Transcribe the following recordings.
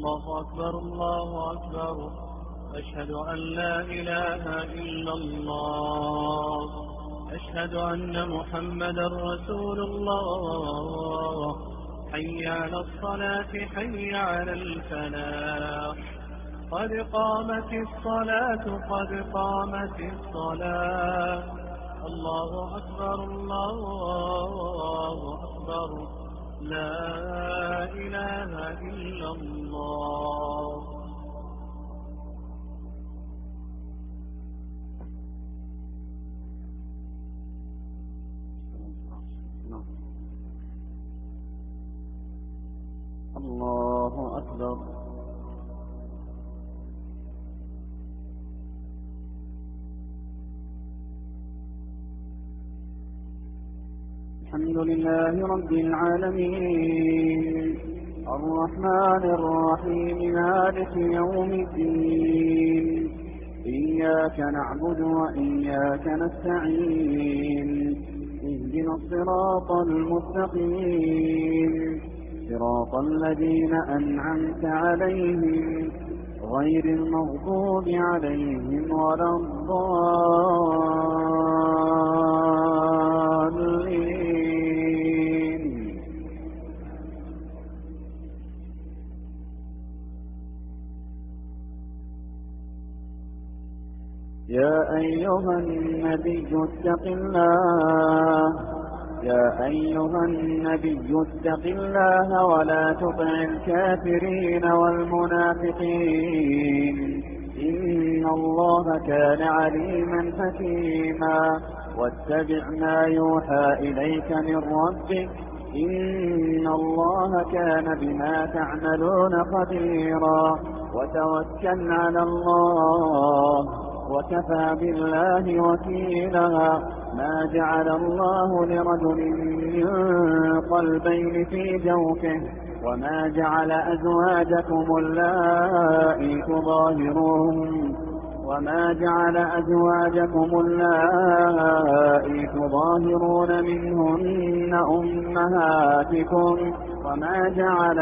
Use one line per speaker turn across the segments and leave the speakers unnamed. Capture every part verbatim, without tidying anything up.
الله أكبر الله أكبر أشهد أن لا إله إلا الله أشهد أن محمدا رسول الله حي على الصلاة حي على الفلاح قد قامت الصلاة قد قامت الصلاة الله أكبر الله أكبر لا إله إلا الله.
الله أكبر. الحمد لله رب العالمين الرحمن الرحيم مالك يوم الدين إياك نعبد وإياك نستعين اهدنا الصراط المستقيم صراط الذين أنعمت عليهم غير المغضوب عليهم ولا الضالين. يا أيها النبي اتق الله يا أيها النبي اتق الله ولا تطع الكافرين والمنافقين إن الله كان عليما حكيما واتبع ما يوحى إليك من ربك إن الله كان بما تعملون خبيرا وتوكل على الله وكفى بالله وكيلا ما جعل الله لرجل من قلبين في جوفه وما جعل أزواجكم اللائي تظاهرون وما جعل أزواجكم اللائي تظاهرون منهن أمهاتكم وما جعل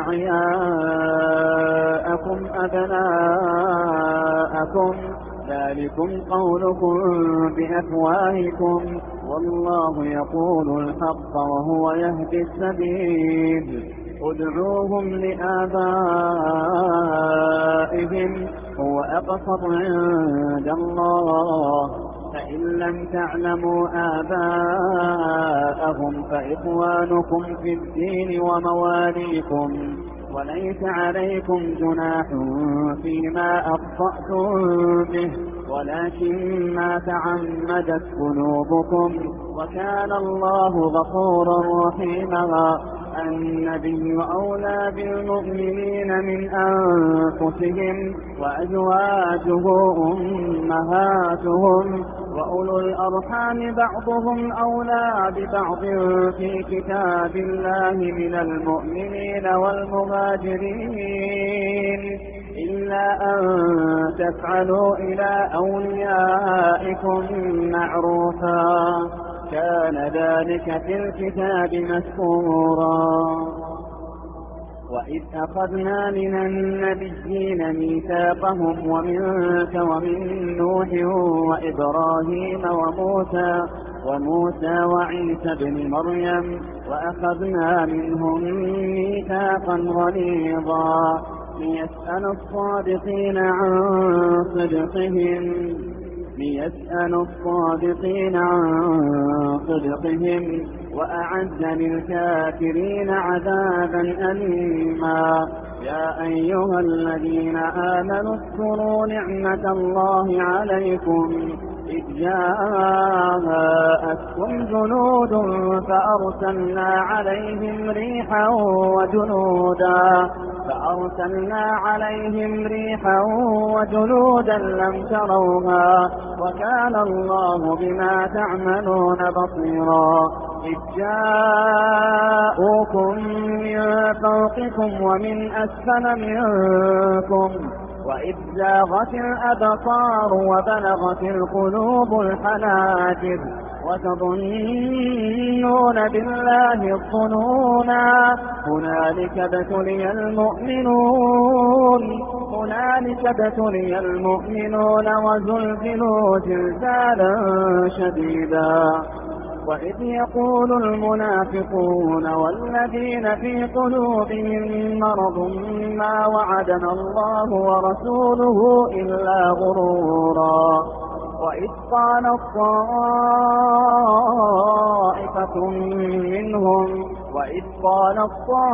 أدعياءكم أبناءكم ذلكم قولكم بأفواهكم والله يقول الحق وهو يهدي السبيل ادعوهم لآبائهم هو أقسط عند الله فإن لم تعلموا آباءهم فإخوانكم في الدين ومواليكم وليس عليكم جناح فيما أخطأتم به ولكن ما تعمدت قلوبكم وكان الله غفورا رحيما. النبي أولى بالمؤمنين من أنفسهم وأزواجه أمهاتهم وأولو الأرحام بعضهم أولى ببعض في كتاب الله من المؤمنين والمهاجرين إلا أن تفعلوا إلى أوليائكم معروفا كان ذلك في الكتاب مسكورا. وإذ أخذنا من النبيين ميثاقهم ومنك ومن نوح وإبراهيم وموسى وموسى وعيسى بن مريم وأخذنا منهم ميثاقا غليظا ليسأل الصادقين عن صدقهم ليسأل الصادقين عن صدقهم وأعد للكافرين عذابا أليما. يا أيها الذين آمنوا اذكروا نعمة الله عليكم إذ جاءتكم جنود فأرسلنا عليهم ريحا وجنودا فأرسلنا عليهم ريحا وجنودا لم تروها وكان الله بما تعملون بصيرا. إذ جاءوكم من فوقكم ومن أسفل منكم وإذ زاغت الأبصار وبلغت القلوب الحناجر وتظنون بالله الظنونا هنالك ابتلي المؤمنون هنالك ابتلي المؤمنون وزلزلوا زلزالا شديدا وإذ يقول المنافقون والذين في قلوبهم مرض ما وعدنا الله ورسوله إلا غرورا وإذ قالت طائفة منهم وإذ قالت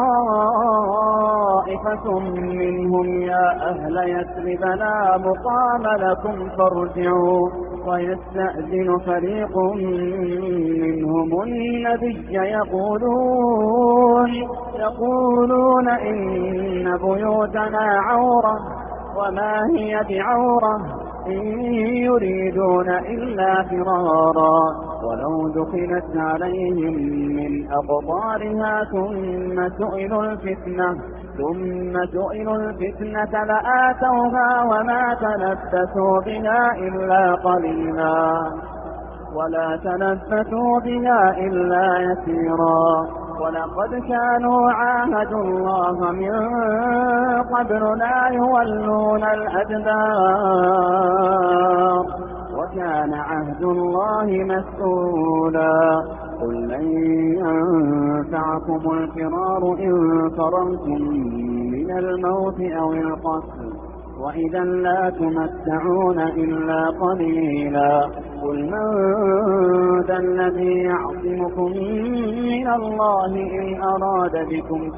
طائفة منهم يا أهل يثرب لا مقام لكم فارجعوا ويستأذن فريق منهم النبي يقولون يقولون إن بيوتنا عورة وما هي بعورة إن يريدون إلا فرارا ولو دخلت عليهم من أقطارها ثم سئلوا الفتنة ثم سئلوا الفتنة لآتوها وما تلبثوا بها إلا قليلا ولا تلبثوا بها إلا يسيرا ولقد كانوا عاهدوا الله من قبل لا يولون الأدبار وكان عهد الله مسؤولا قل لن ينفعكم الفرار إن فررتم من الموت أو القتل وإذا لا تمتعون إلا قليلا قل من ذا الذي يعصمكم من الله إن أراد بكم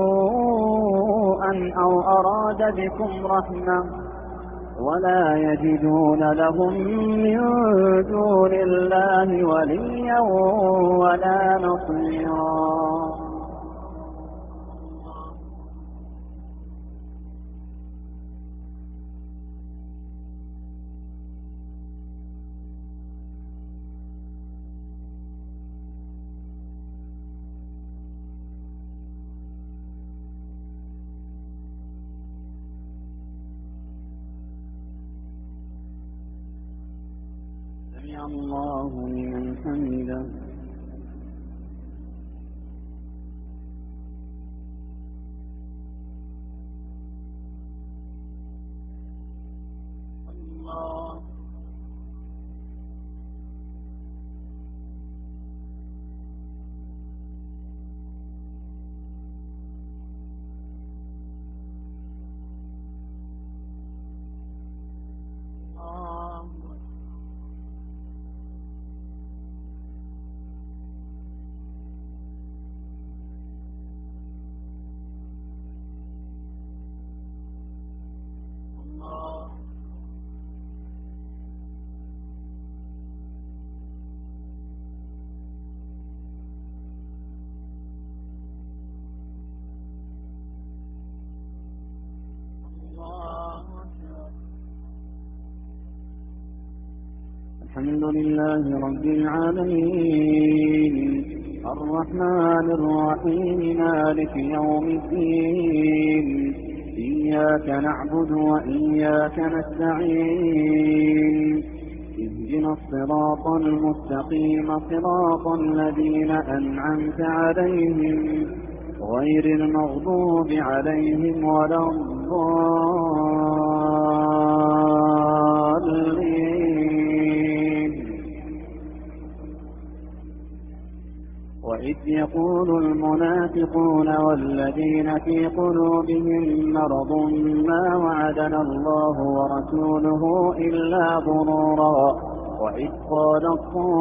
سوءا أو أراد بكم رحمة ولا يجدون لهم من دون الله وليا ولا نصيرا. سمع الله لمن حمده.
الله
الحمد لله رب العالمين الرحمن الرحيم مالك يوم الدين إياك نعبد وإياك نستعين اهدنا الصراط المستقيم صراط الذين أنعمت عليهم غير المغضوب عليهم ولا الضالين. وإذ يقول المنافقون والذين في قلوبهم مرض ما وعدنا الله ورسوله إلا غرورا وإذ قالت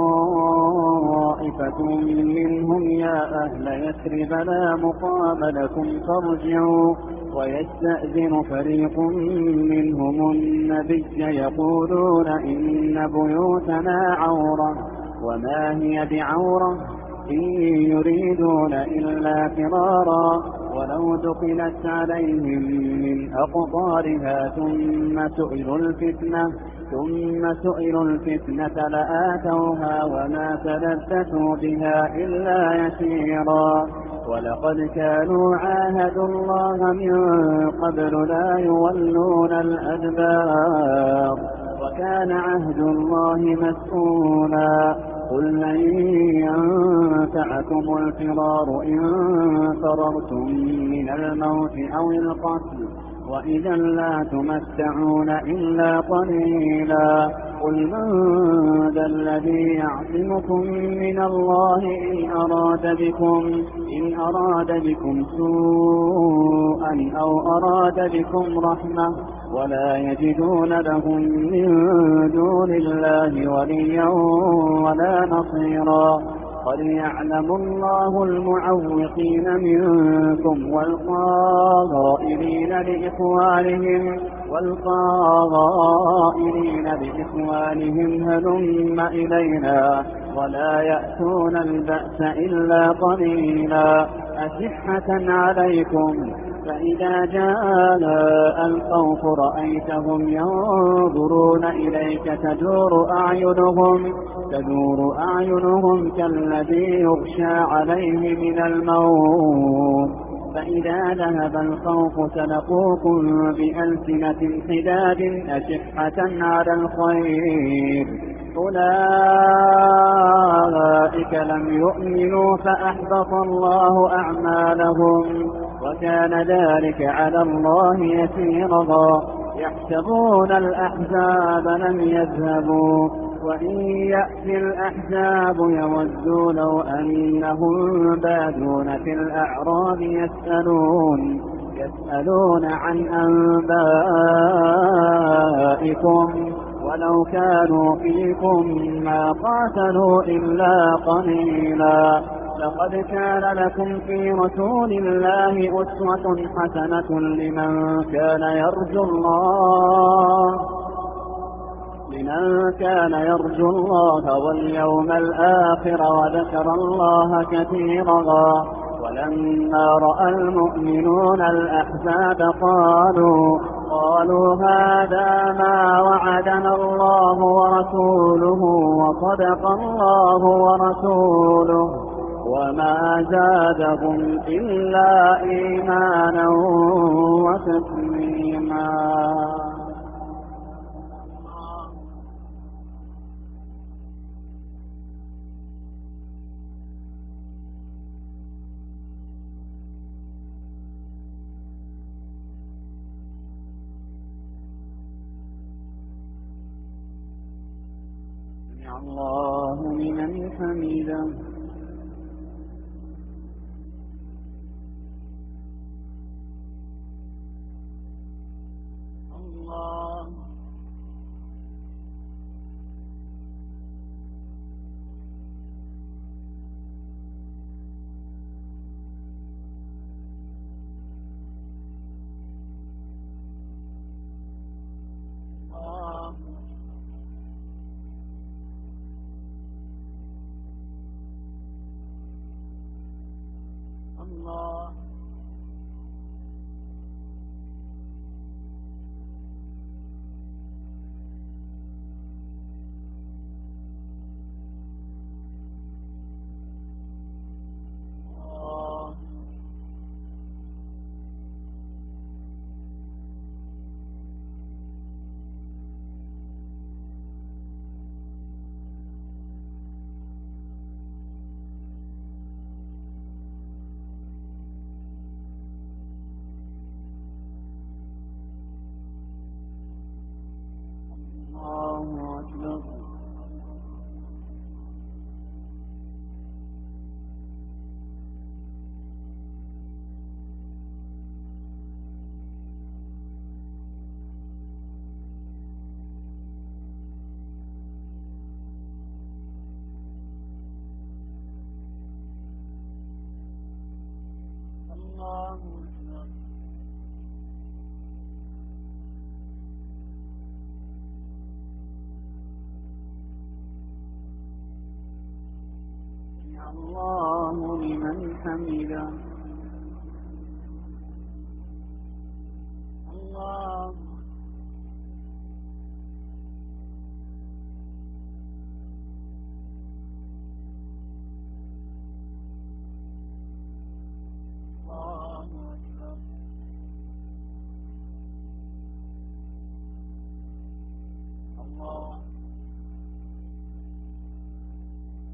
طائفة منهم يا أهل يثرب لا مقام لكم فارجعوا ويستأذن فريق منهم النبي يقولون إن بيوتنا عورة وما هي بعورة إن يريدون إلا فرارا ولو دخلت عليهم من أقطارها ثم سئلوا الفتنة ثم سئلوا الفتنة لآتوها وما تلبثوا بها إلا يسيرا ولقد كانوا عاهدوا الله من قبل لا يولون الأدبار وكان عهد الله مسؤولا قل لن ينفعكم الفرار إن فررتم من الموت أو القتل وإذا لا تمتعون إلا قليلا قل من ذا الذي يعصمكم من الله إن أراد بكم, إن أراد بكم سوءا أو أراد بكم رحمة ولا يجدون لهم من دون الله وليا ولا نصيرا قد يعلم الله المعوقين منكم والقائلين لإخوانهم والقائلين لإخوانهم هلم إلينا ولا يأتون البأس إلا قليلا أشحة عليكم فإذا جاء الخوف رأيتهم ينظرون إليك تدور أعينهم, تدور أعينهم كالذي يغشى عليه من الموت فإذا ذهب الخوف سلقوكم بألسنة حداد أشحة على الخير أولئك لم يؤمنوا فأحبط الله أعمالهم وكان ذلك على الله يسيرا يحسبون الأحزاب لم يذهبوا وإن يأتي الأحزاب يودوا لو أنهم بادون في الأعراب يسألون, يسألون عن أنبائكم ولو كانوا فيكم ما قاتلوا إلا قليلا لقد كان لكم في رسول الله أسوة حسنة لمن كان يرجو الله لمن كان يرجو الله واليوم الآخر وذكر الله كثيرا ولما رأى المؤمنون الأحزاب قالوا قالوا هذا ما وعدنا الله ورسوله وصدق الله ورسوله وما زادهم إلا إيمانا وتسليما سمع الله لمن حمده
الله الله الله أكبر الله أكبر الله لمن حمده الله الله أكبر الله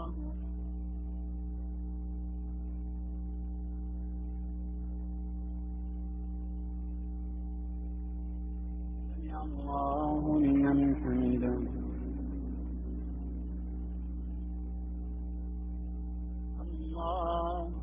سمع الله لمن حمده. الله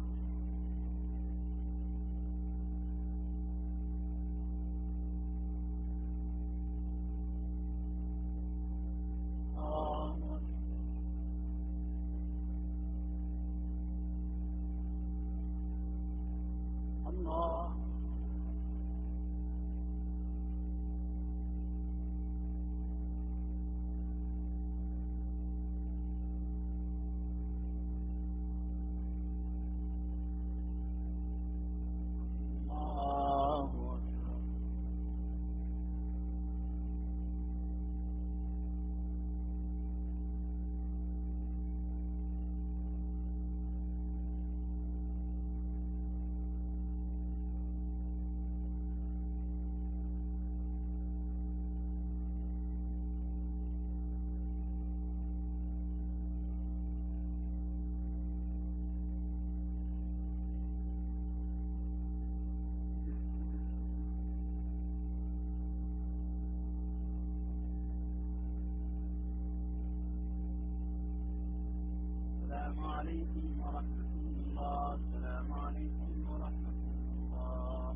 الله السلام عليكم ورحمة الله. السلام عليكم ورحمة الله.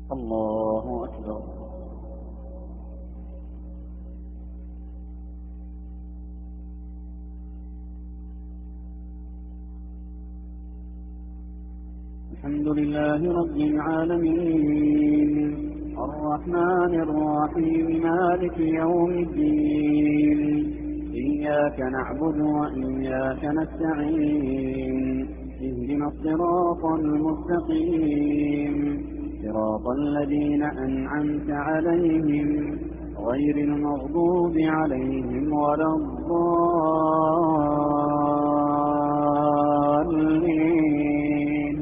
الله أكبر. الحمد لله رب العالمين الرحمن الرحيم مالك يوم الدين إياك نعبد وإياك نستعين اهدنا الصراط المستقيم صراط الذين أنعمت عليهم غير المغضوب عليهم ولا الضالين.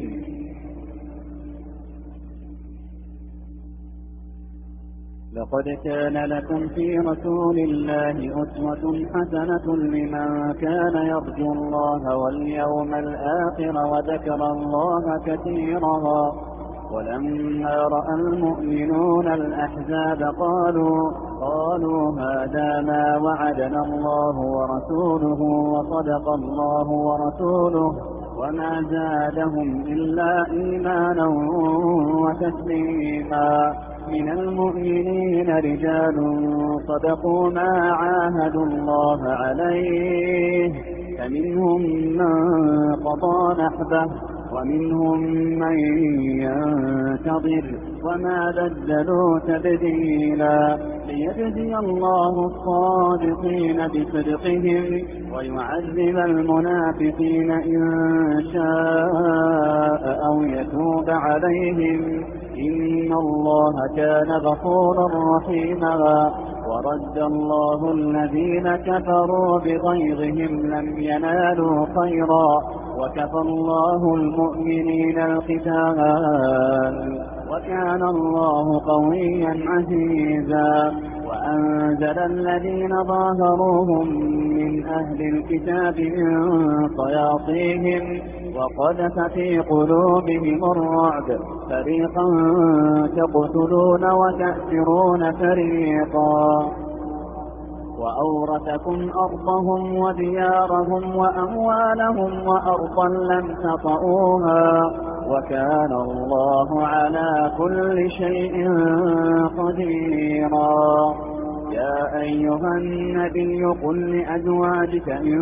لقد كان لكم في رسول الله أسوة حسنة لمن كان يرجو الله واليوم الآخر وذكر الله كثيرا. ولما رأى المؤمنون الأحزاب قالوا قالوا هذا ما وعدنا الله ورسوله وصدق الله ورسوله وما زادهم إلا إيمانا وتسليما. من المؤمنين رجال صدقوا ما عاهدوا الله عليه فمنهم من قضى نحبه ومنهم من ينتظر وما بدلوا تبديلا. ليجزي الله الصادقين بصدقهم ويعذب المنافقين إن شاء أو يتوب عليهم إن الله كان غفورا رحيما. ورد الله الذين كفروا بغيظهم لم ينالوا خيرا وكفى الله المؤمنين القتال وكان الله قويا عزيزا. وأنزل الذين ظاهروهم من أهل الكتاب من صياصيهم وقذف في قلوبهم الرعب فريقا تقتلون وتأسرون فريقا. وأورثكم أرضهم وديارهم وأموالهم وأرضا لم تطئوها وكان الله على كل شيء قديرا. يا أيها النبي قل لأزواجك إن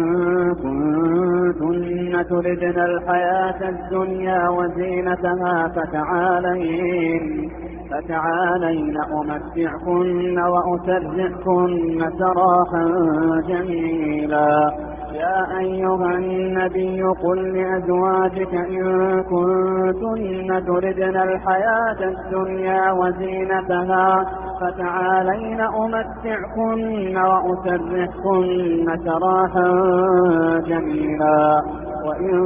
كنتن تردن الحياة الدنيا وزينتها فتعالين فتعالين أمتعكن وأسرحكن سراحا جميلا. يا أيها النبي قل لأزواجك إن كنتن تردن الحياة الدنيا وزينتها فتعالين أمتعكن وأسرحكن سراحا جميلا. وإن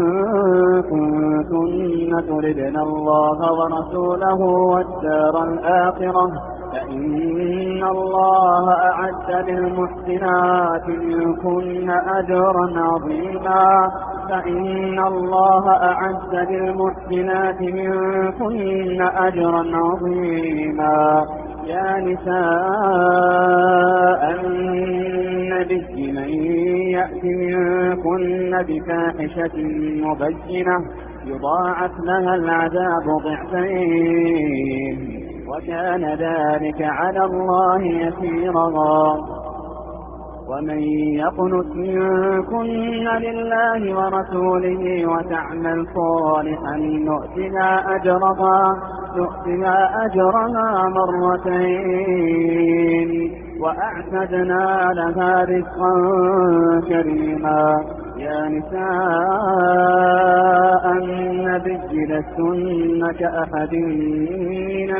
كنتن تردن الله ورسوله والدار الآخرة فإن الله أعد للمحسنات منكن أجرا عظيما. فإن الله أعد للمحسنات منكن أجرا عظيما. يا نساء النبي من يأت منكن بفاحشة مبينة يضاعف لها العذاب ضعفين وكان ذلك على الله يسيرا. ومن يقنت منكن لله ورسوله وتعمل صالحا نؤتها أجرها نؤتها أجرها مرتين وأعتدنا لها رزقا كريما. يا نساء النبي لستن كأحد من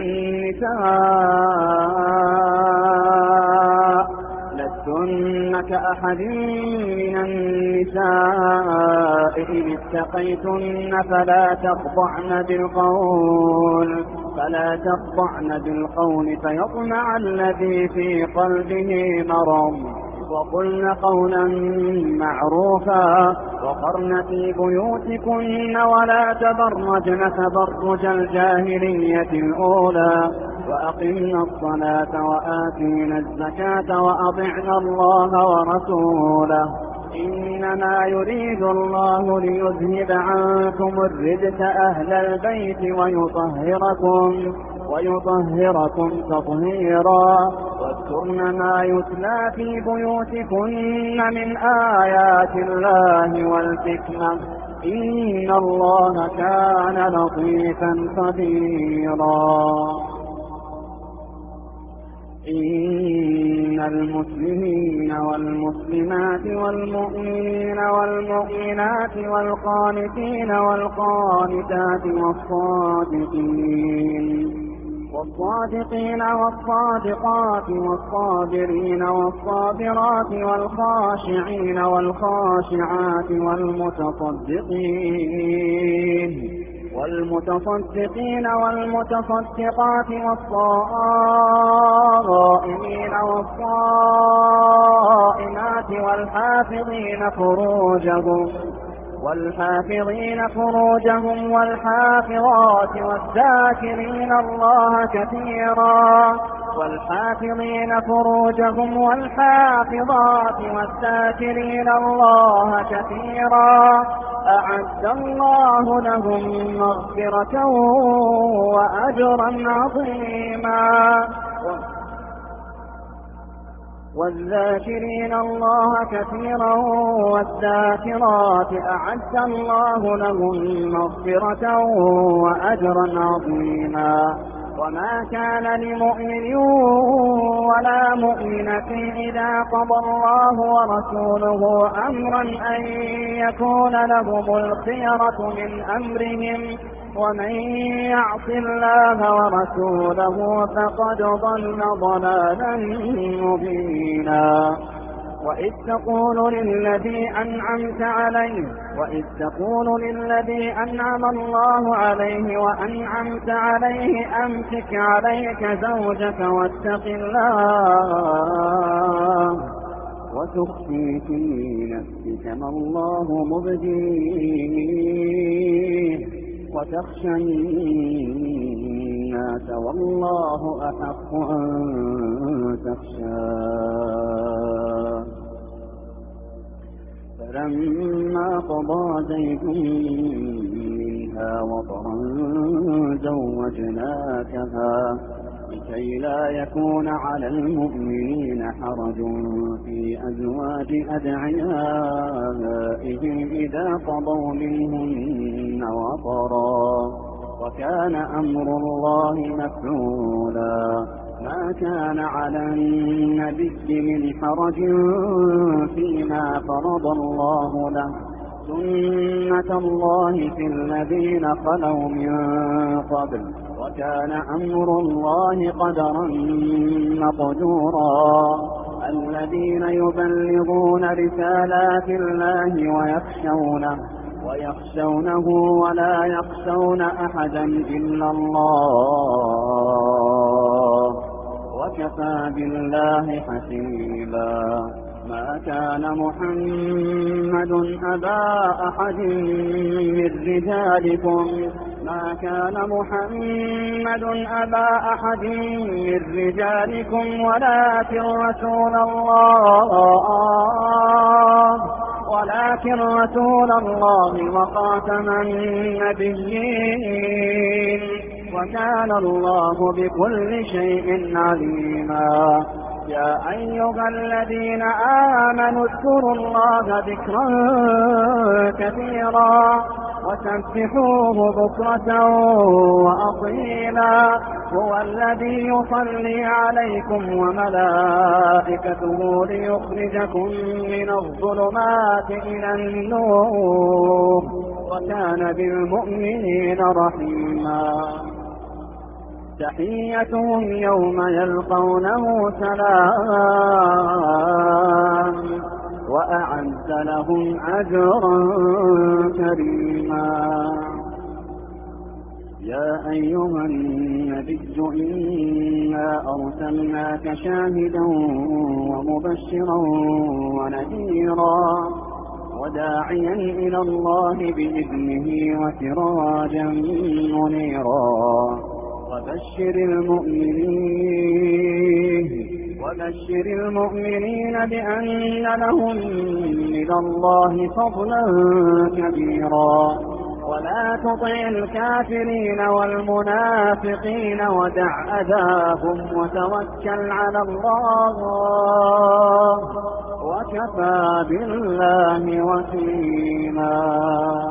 النساء لستن كأحد من النساء إن اتقيتن فلا تخضعن بالقول فلا تخضعن بالقول فيطمع الذي في قلبه مرض وقلن قولا معروفا وقرن في بيوتكن ولا تبرجن تبرج الجاهلية الأولى وأقمنا الصلاة وآتينا الزكاة وأطعنا الله ورسوله إنما يريد الله ليذهب عنكم الرجس أهل البيت ويطهركم ويطهركم تطهيرا واذكرن ما يتلى في بيوتكن من آيات الله والحكمة إن الله كان لطيفا خبيرا. إن المسلمين والمسلمات والمؤمنين والمؤمنات والقانتين والقانتات والصادقين والصادقين والصادقات والصابرين والصابرات والخاشعين والخاشعات والمتصدقين والمتصدقين والمتصدقات والصائمين والصائمات والحافظين فروجهم والحافظين فروجهم والحافظات والذاكرين الله كثيرا والحافظين فروجهم والحافظات والذاكرين الله كثيرا أعد الله لهم مغفرة وأجرا عظيما. والذاكرين الله كثيرا والذاكرات أعد الله لهم مغفرة وأجرا عظيما. وما كان لمؤمن ولا مؤمنة إذا قضى الله ورسوله أمرا أن يكون لهم الخيرة من أمرهم ومن يعص الله ورسوله فقد ضل ضلالا مبينا. وإذ تقول للذي أنعمت عليه وإذ تقول للذي أنعم الله عليه وأنعمت عليه أمسك عليك زوجك واتق الله وتخفي في نفسك ما الله مبديه وتخشى الناس والله أحق أن تخشاه. فلما قضى زيد منها وطرا زوجناكها لكي لا يكون على المؤمنين حرج في أزواج أدعيائهم إذا قضوا منهن وطرا وكان أمر الله مفعولا. ما كان على النبي من حرج فيما فرض الله له سنة الله في الذين خلوا من قبل وكان أمر الله قدرا مقدورا. الذين يبلغون رسالات الله ويخشونه ويخشونه ولا يخشون أحدا إلا الله وكفى بالله حسيبا. ما كان محمد أبا أحد من رجالكم ما كان محمد أبا أحد من رجالكم ولكن رسول الله ولكن رسول الله وخاتم النبيين وكان الله بكل شيء عليما. يا أيها الذين آمنوا اذكروا الله ذكرا كثيرا وسبحوه بكرة وأصيلا. هو الذي يصلي عليكم وملائكته ليخرجكم من الظلمات إلى النور وكان بالمؤمنين رحيما. تحيتهم يوم يلقونه سلام وأعد لهم أجرا كريما. يا أيها النبي إنا أرسلناك شاهدا ومبشرا ونذيرا وداعيا إلى الله بإذنه وسراجا منيرا وبشر المؤمنين وبشر المؤمنين بأن لهم من الله فضلا كبيرا ولا تطع الكافرين والمنافقين ودع أذاهم وتوكل على الله وكفى بالله وكيلا.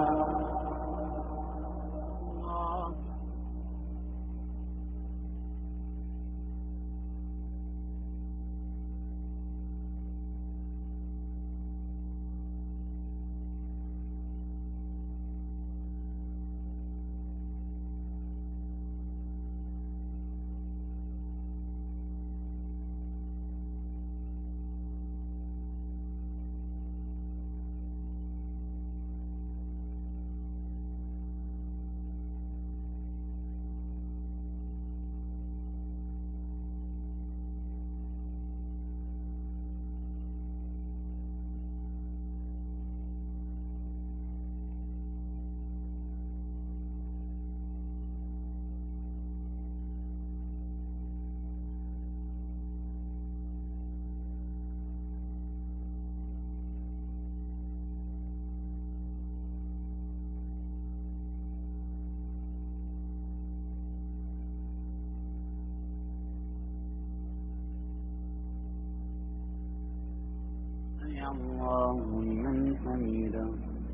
سمع الله لمن حمده.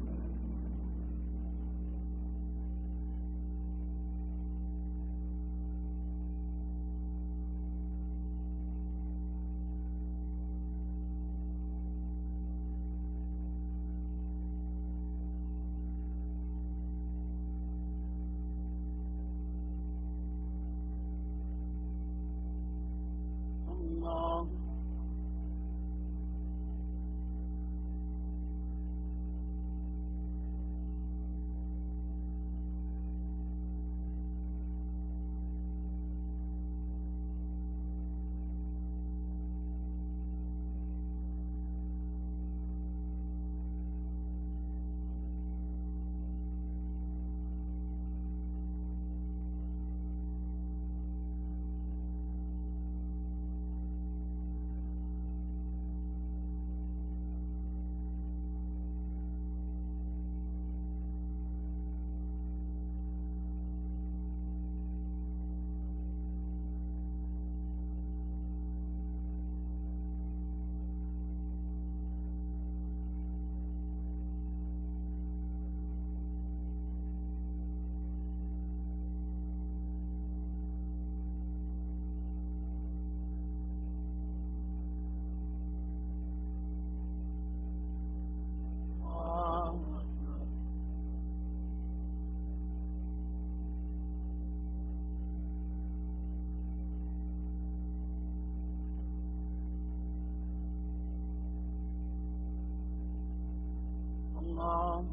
الله الله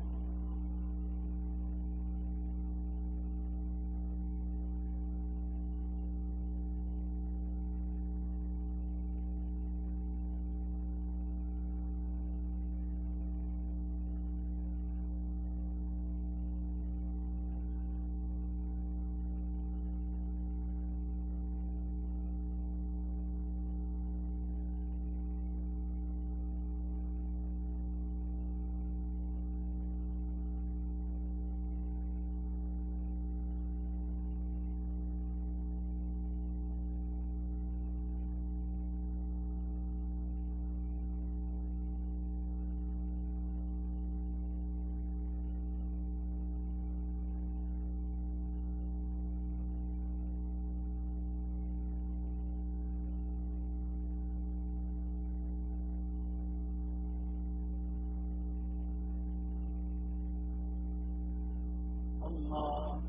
الله.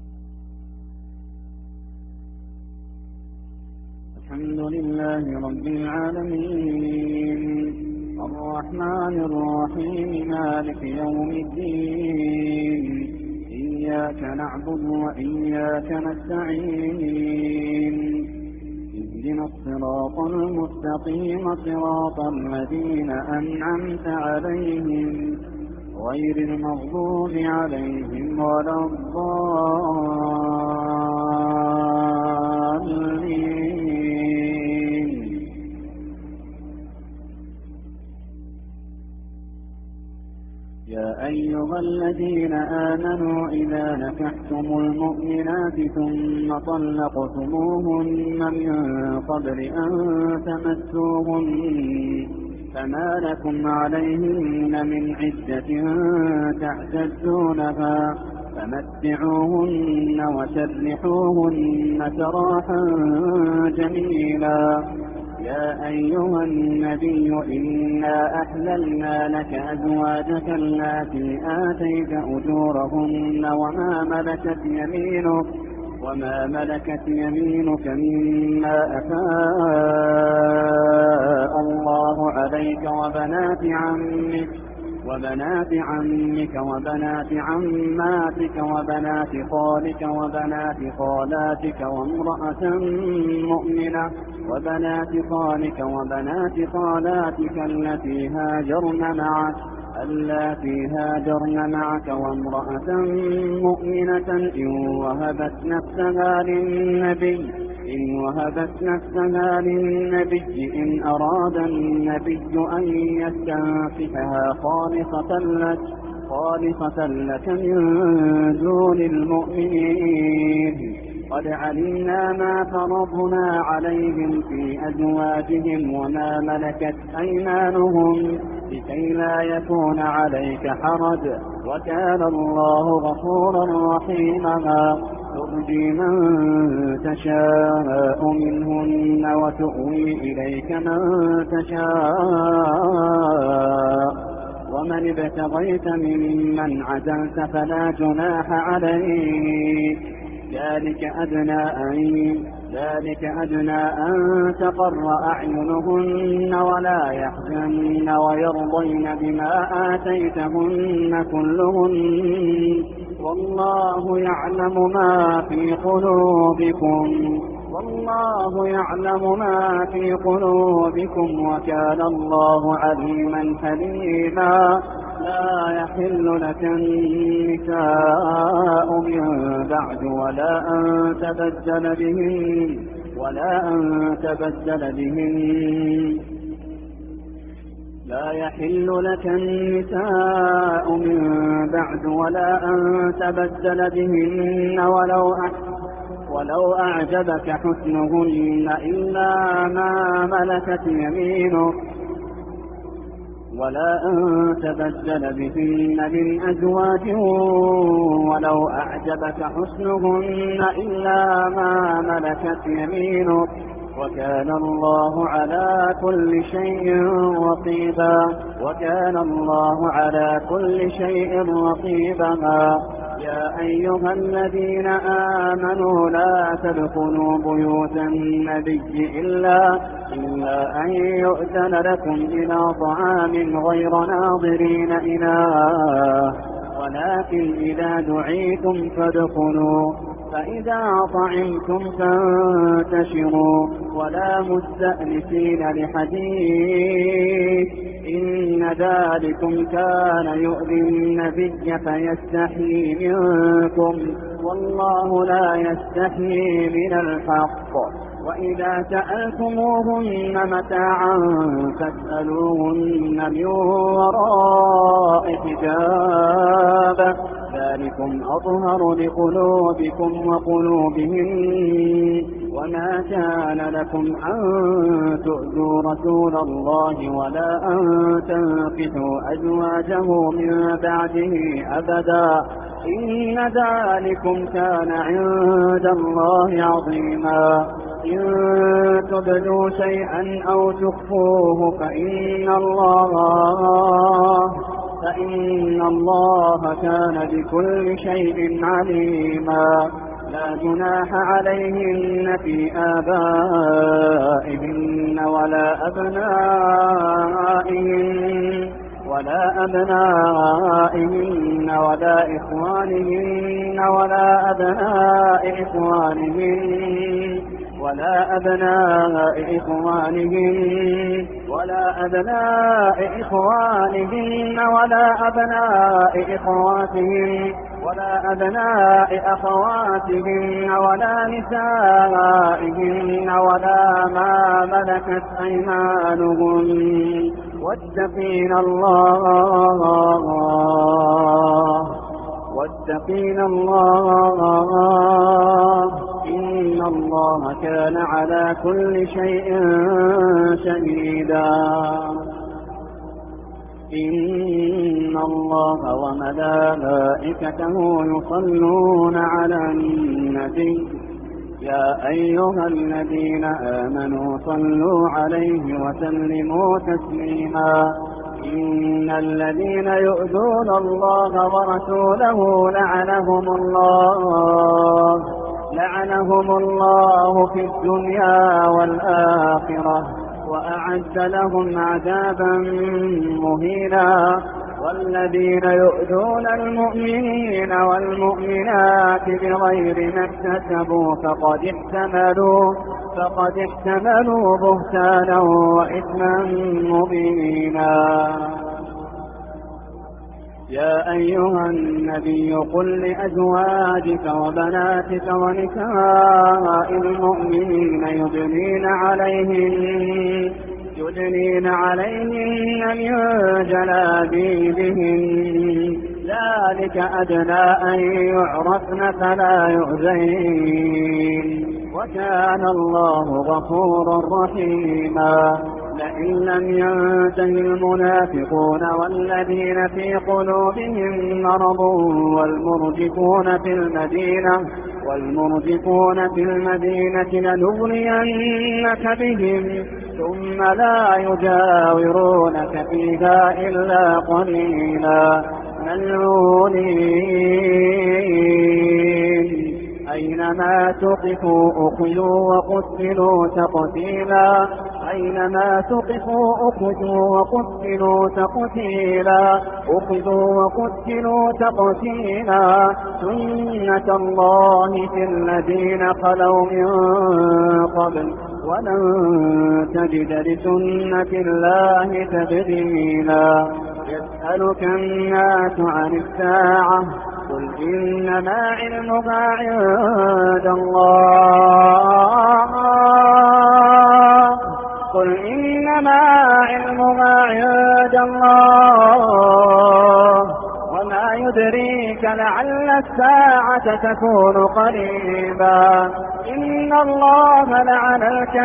الحمد لله رب العالمين الرحمن الرحيم مالك يوم الدين إياك نعبد وإياك نستعين اهدنا الصراط المستقيم صراط الذين أنعمت عليهم غير المغضوب عليهم ولا الضالين. يا أيها الذين آمنوا إذا نكحتم المؤمنات ثم طلقتموهن من قبل أن تمسوهن فما لكم عليهن من عدة تعتدونها فمتعوهن وسرحوهن سراحا جميلا. يا أيها النبي إنا أحللنا لك أزواجك اللاتي آتيت أجورهن وما ملكت يمينك وما ملكت يمينك مما أفاء الله عليك وبنات عمك وبنات عمك وبنات عماتك وبنات خالك وبنات خالاتك وامرأة مؤمنة وبنات خالك وبنات خالاتك التي هاجرن معك اللاتي هاجرن معك وامرأة مؤمنة إن وهبت نفسها للنبي إن وهبت نفسها للنبي إن أراد النبي أن يستنكحها خالصة لك خالصة لك من دون المؤمنين. قد علمنا ما فرضنا عليهم في أزواجهم وما ملكت أيمانهم لكي لا يكون عليك حرج وكان الله غفورا رحيما. ترجي من تشاء منهن وتؤوي إليك من تشاء ومن ابتغيت ممن عزلت فلا جناح عليك. ذلك أدنى أن ذلك أدنى أن تقر أعينهن ولا يحزن ويرضين بما آتيتهن كلهن والله يعلم ما في قلوبكم والله يعلم ما في قلوبكم وكان الله عليما حليما. لا يحل لك النساء من بعد ولا أن تبدل بهن ولا أن تبدل بهن لا يحل لك النساء من بعد ولا أن تبدل بهن ولو ولو أعجبك حسنهن إلا ما ملكت يمينك ولا أن تبدل بهن من أزواج ولو أعجبك حسنهن إلا ما ملكت يمينك وكان الله على كل شيء رقيبا وكان الله على كل شيء رقيبا. يا أيها الذين آمنوا لا تدخلوا بيوت النبي إلا, إلا أن يؤذن لكم إلى طعام غير ناظرين إناه ولكن إذا دعيتم فادخلوا فإذا طعمتم فانتشروا ولا مستأنسين لحديث إن ذلكم كان يؤذي النبي فيستحيي منكم والله لا يستحيي من الحق. وإذا سألتموهن متاعا فاسألوهن من وراء حجاب ذلكم أطهر لقلوبكم وقلوبهم. وما كان لكم أن تؤذوا رسول الله ولا أن تنكحوا أزواجه من بعده أبدا إن ذلكم كان عند الله عظيما. إن تبدوا شيئا أو تخفوه فإن الله فإن الله كان بكل شيء عليما. لا جناح عليهن في آبائهن ولا أبنائهن ولا أبنائهن ولا إخوانهن ولا أبناء إخوانهن ولا أبناء إخوانهن ولا أبناء إخوانهن ولا أبناء إخواتهن ولا أبناء أخواتهن ولا نسائهن ولا ما ملكت أيمانهن واتقين الله واتقين الله إن الله كان على كل شيء شهيدا إن الله وملائكته يصلون على النبي يا أيها الذين آمنوا صلوا عليه وسلموا تسليما إن الذين يؤذون الله ورسوله لعنهم الله لعنهم الله في الدنيا والآخرة وأعد لهم عذابا مهينا والذين يؤذون المؤمنين والمؤمنات بغير ما اكتسبوا فقد احتملوا فقد احتملوا بهتانا وإثما مبينا يا أيها النبي قل لأزواجك وبناتك ونساء المؤمنين يدنين عليهن يدنين عليهن من جلابيبهن ذلك أدنى أن يعرفن فلا يؤذين وكان الله غفورا رحيما لئن لم ينته المنافقون والذين في قلوبهم مرض والمرجفون في المدينة والمرجفون في المدينة لنغرينك بهم ثم لا يجاورونك فيها إلا قليلا ملعونين أينما تقفوا أخذوا وقتلوا تقتيلا أينما تقفوا أخذوا وقتلوا تقتيلا أخذوا وقتلوا تقتيلا سنة الله في الذين خلوا من قبل ولن تجد لسنة الله تبديلا يسألك الناس عن الساعة قل إنما علمها عند الله قل إنما علمها عند الله وما يدريك لعل الساعة تكون قريبا إن الله لعن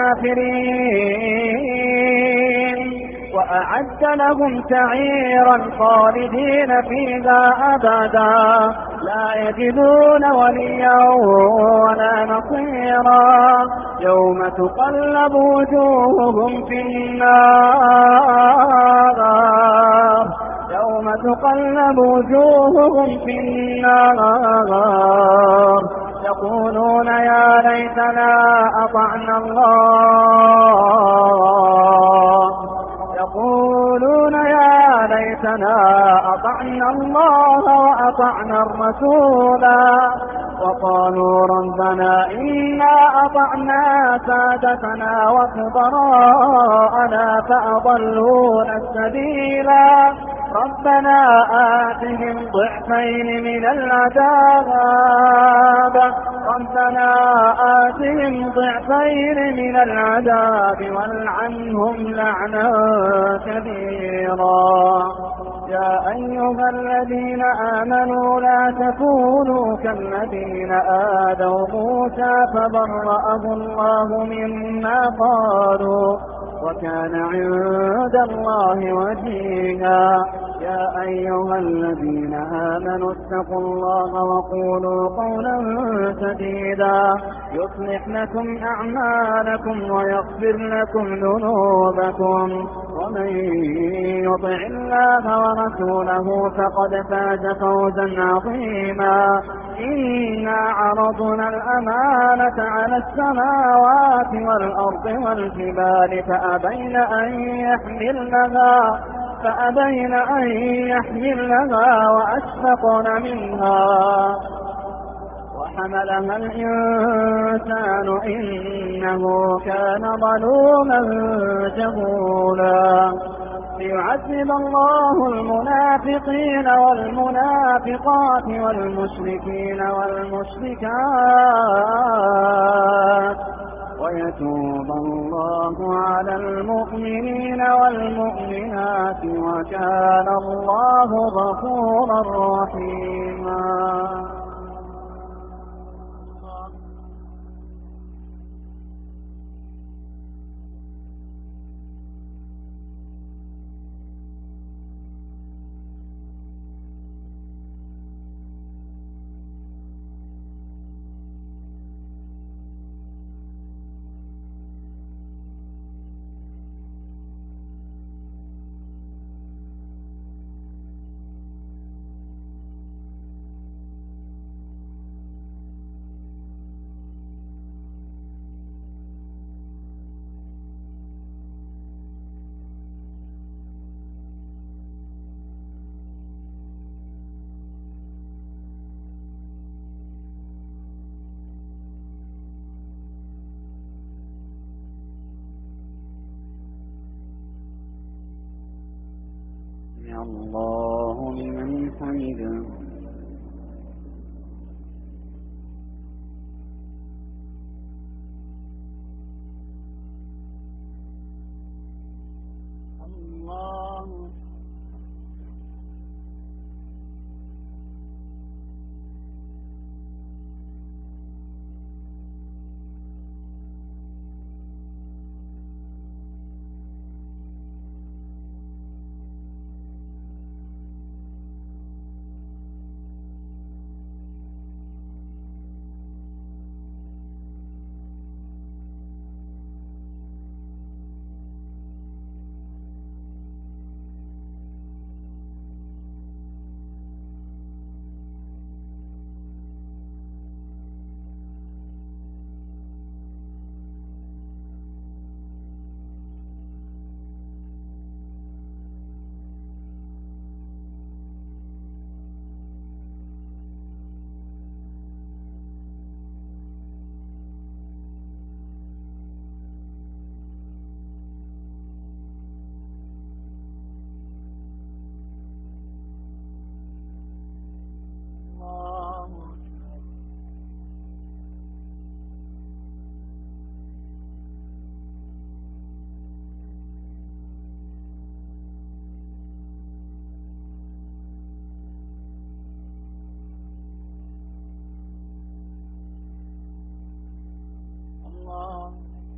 الكافرين وأعد لهم سعيرا خالدين فيها أبدا لا يجدون وليا ولا نصيرا يوم تقلب وجوههم في النار يوم تقلب وجوههم في النار يقولون يا ليتنا أطعنا الله يقولون يا ليتنا أطعنا الله وأطعنا الرسولا وقالوا ربنا إنا أطعنا سادتنا وكبراءنا فأضلونا السبيلا ربنا آتهم ضعفين من العذاب ربنا آتهم ضعفين من العذاب والعنهم لعنا كبيرا يا أيها الذين آمنوا لا تكونوا كالذين آذوا موسى فبرأه الله مما قالوا وكان عند الله وجيها يا أيها الذين آمنوا اتقوا الله وقولوا قولا سديدا يصلح لكم أعمالكم ويغفر لكم ذنوبكم ومن يطع الله ورسوله فقد فاز فوزا عظيما إنا عرضنا الأمانة على السماوات والأرض والجبال فأبين أن يحملنها فأبين أن يحملنها وأشفقن منها وحملها الإنسان إنه كان ظلوما جهولا ليعذب الله المنافقين والمنافقات والمشركين والمشركات ويتوب الله على المؤمنين والمؤمنات وكان الله غفورا رحيما. سمع الله لمن حمده.
الله الله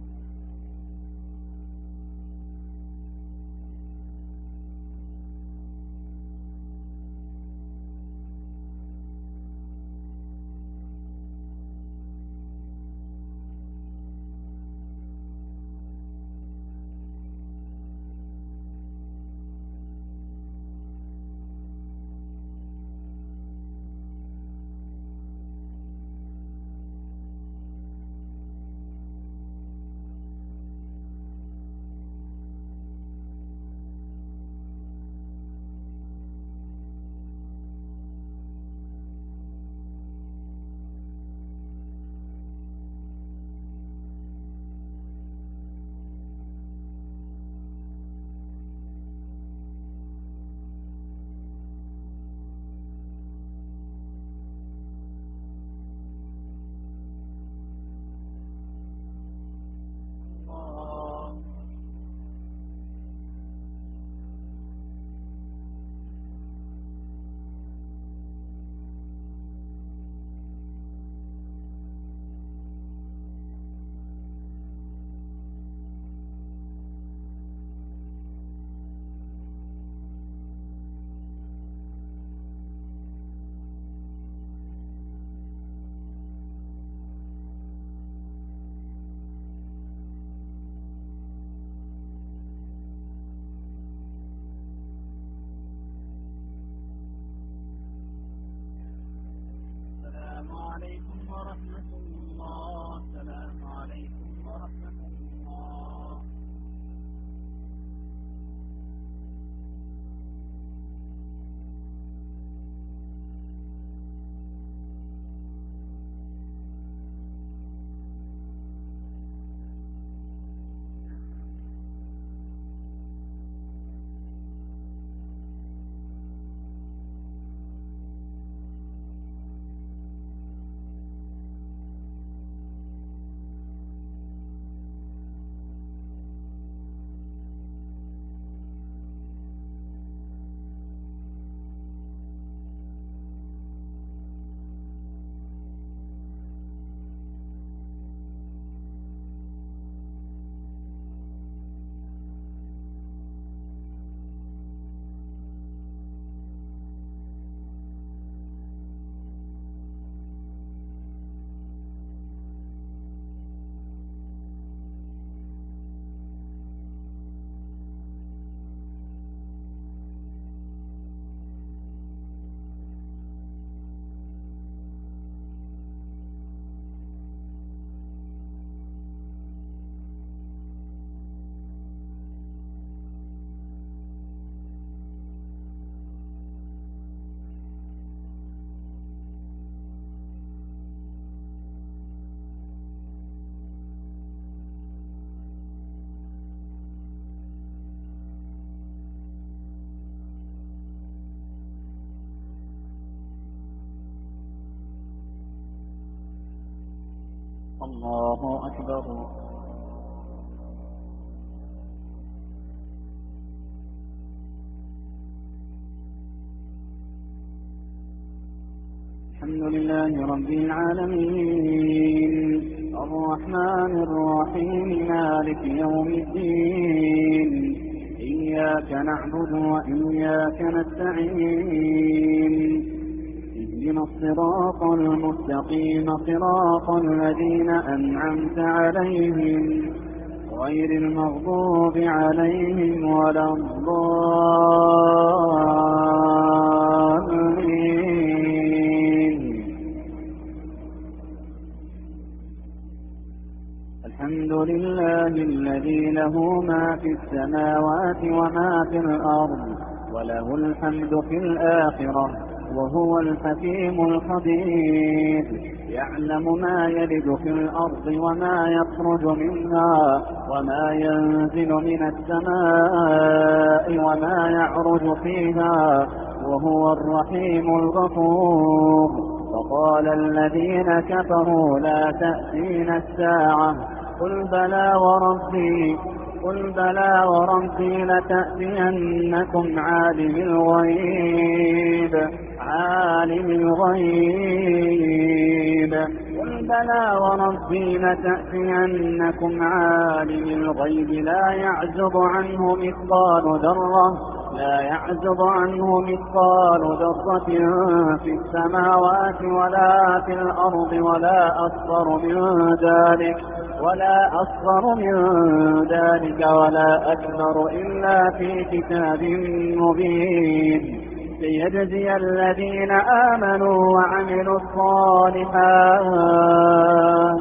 السلام عليكم ورحمة الله. السلام عليكم ورحمة الله.
الله أكبر. الحمد لله رب العالمين الرحمن الرحيم مالك يوم الدين إياك نعبد وإياك نستعين اهدنا الصراط المستقيم صراط الذين أنعمت عليهم غير المغضوب عليهم ولا الضالين. الحمد لله الذي له ما في السماوات وما في الأرض وله الحمد في الآخرة وهو الحكيم الخبير. يعلم ما يلج في الأرض وما يخرج منها وما ينزل من السماء وما يعرج فيها وهو الرحيم الغفور. وقال الذين كفروا لا تأتينا الساعة قل بلى وربي قل بلى وربي لتأتينكم عالم الغيب عالم الغيب قل بلى وربي لتأتينكم عالم الغيب لا يعزب عنه مثقال ذرة لا يعزب عنه مثقال ذرة في السماوات ولا في الأرض ولا أصغر من ذلك ولا أصغر من ذلك ولا أكبر إلا في كتاب مبين. ليجزي الذين آمنوا وعملوا الصالحات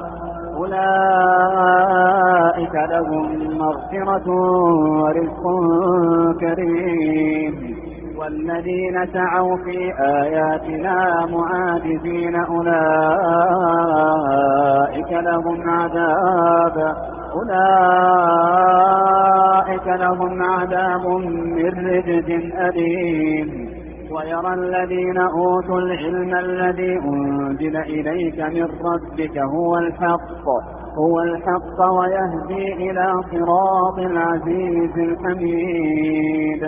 أولئك لهم مغفرة ورزق كريم. والذين سعوا في آياتنا معاجزين أولئك لهم عذاب أولئك لهم عذاب من رجز أليم. ويرى الذين أوتوا العلم الذي أنزل إليك من ربك هو الحق هو الحق ويهدي إلى صراط العزيز الحميد.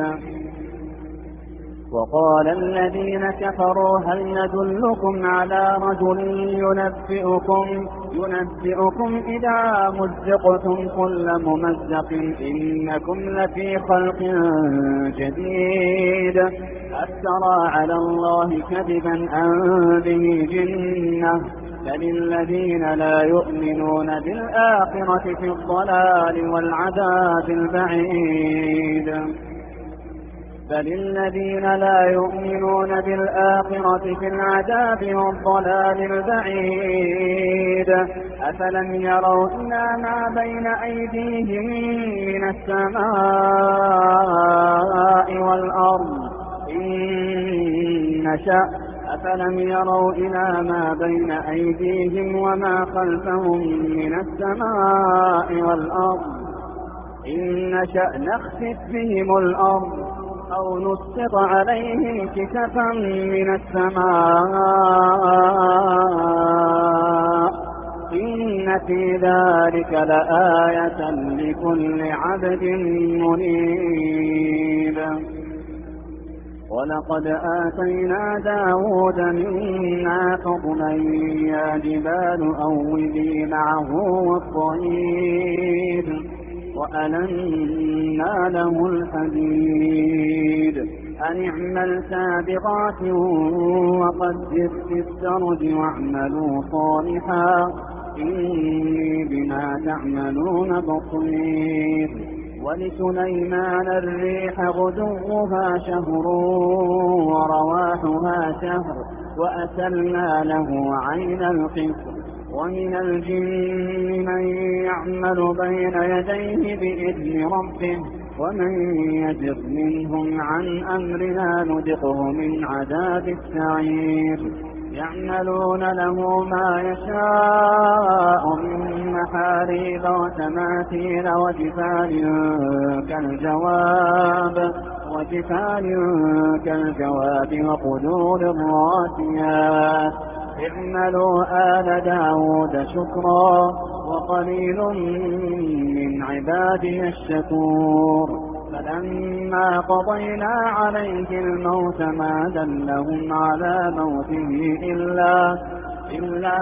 وقال الذين كفروا هل ندلكم على رجل ينبئكم ينبئكم إذا مزقتم كل ممزق إنكم لفي خلق جديد أفترى على الله كذبا أم به جنة بل الذين لا يؤمنون بالآخرة في الضلال والعذاب البعيد بل الذين لا يؤمنون بالآخرة في العذاب والضلال البعيد أفلم يروا إلى ما بين أيديهم من السماء والأرض إن نشأ أفلم يروا إلى ما بين أيديهم وما خلفهم من السماء والأرض إن نشأ نخسف بهم الأرض أو نسقط عليهم كسفا من السماء إن في ذلك لآية لكل عبد منيب. ولقد آتينا داود منا فضلا يا جبال أوبي معه والطير وألنا له الحديد أن اعمل سابغات وقدر في السرد واعملوا صالحا إني بما تعملون بصير. ولسليمان الريح غدوها شهر ورواحها شهر وأسلنا له عين القسر. ومن الجن من يعمل بين يديه بإذن ربه ومن يزغ منهم عن أمرنا نذقه من عذاب السعير. يعملون له ما يشاء من محاريب وتماثيل وجفان كالجواب وجفان كالجواب وقدور الراسيات اعملوا آل داود شكرا وقليل من عبادي الشكور. فلما قضينا عليه الموت ما دلهم على موته إلا إلا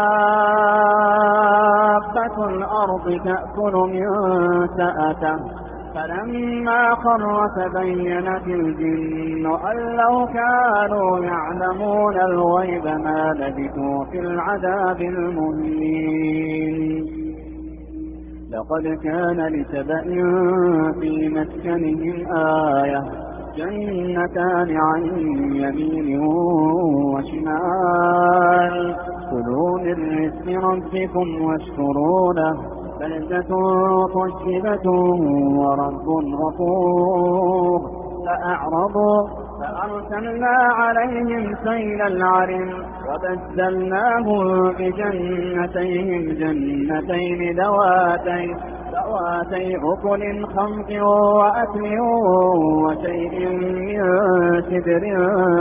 دابة الأرض تأكل من سأته. فلما خر تبينت الجن أن لو كانوا يعلمون الغيب ما لبثوا في العذاب المهين. لقد كان لسبأ في مسكنهم آية جنتان عن يمين وشمال كلوا من رزق ربكم واشكروا له بلدة طيبة ورب غفور. فأعرضوا فأرسلنا عليهم سيل العرم وبدلناهم بجنتيهم جنتين ذواتي ذواتي أكل خمط وأكل وشيء من سدر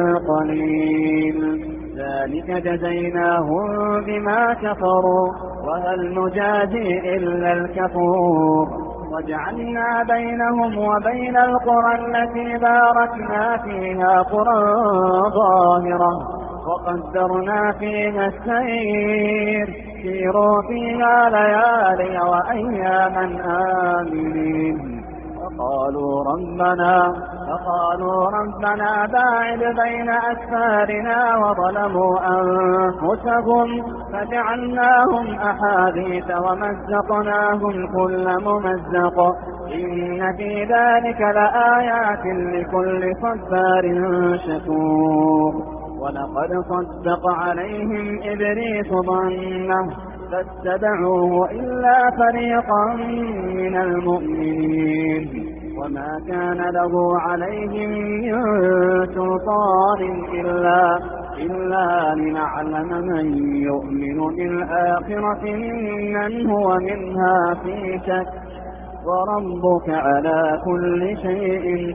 قليل ذلك جزيناهم بما كفروا وهل نجازي إلا الكفور. وجعلنا بينهم وبين القرى التي باركنا فيها قرى ظاهرة وقدرنا فيها السير سيروا فيها ليالي وأياما آمنين. فقالوا ربنا فقالوا ربنا باعد بين أسفارنا وظلموا أنفسهم فجعلناهم أحاديث ومزقناهم كل ممزق إن في ذلك لآيات لكل صبار شكور. ولقد صدق عليهم إبليس ظنه فاتبعوه إلا فريقا من المؤمنين وما كان له عليهم من سلطان إلا, إلا لنعلم من يؤمن بالآخرة ممن هو منها في شك وربك على كل شيء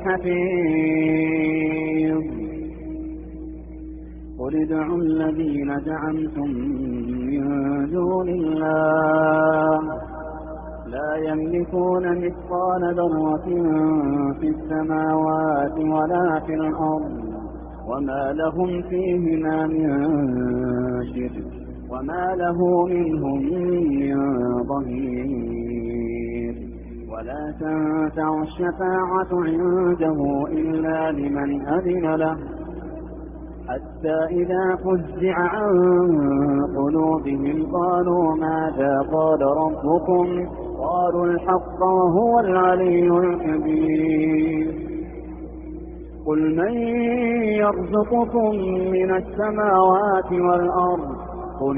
حفيظ. قل ادعوا الذين زعمتم من دون الله لا يملكون مثقال ذرة في السماوات ولا في الأرض وما لهم فيهما من شرك وما له منهم من ظهير. ولا تنفع الشفاعة عنده إلا لمن أذن له حتى إذا فزع عن قلوبهم قالوا ماذا قال ربكم قالوا الحق وهو العلي الكبير. قل من يرزقكم من السماوات والأرض قل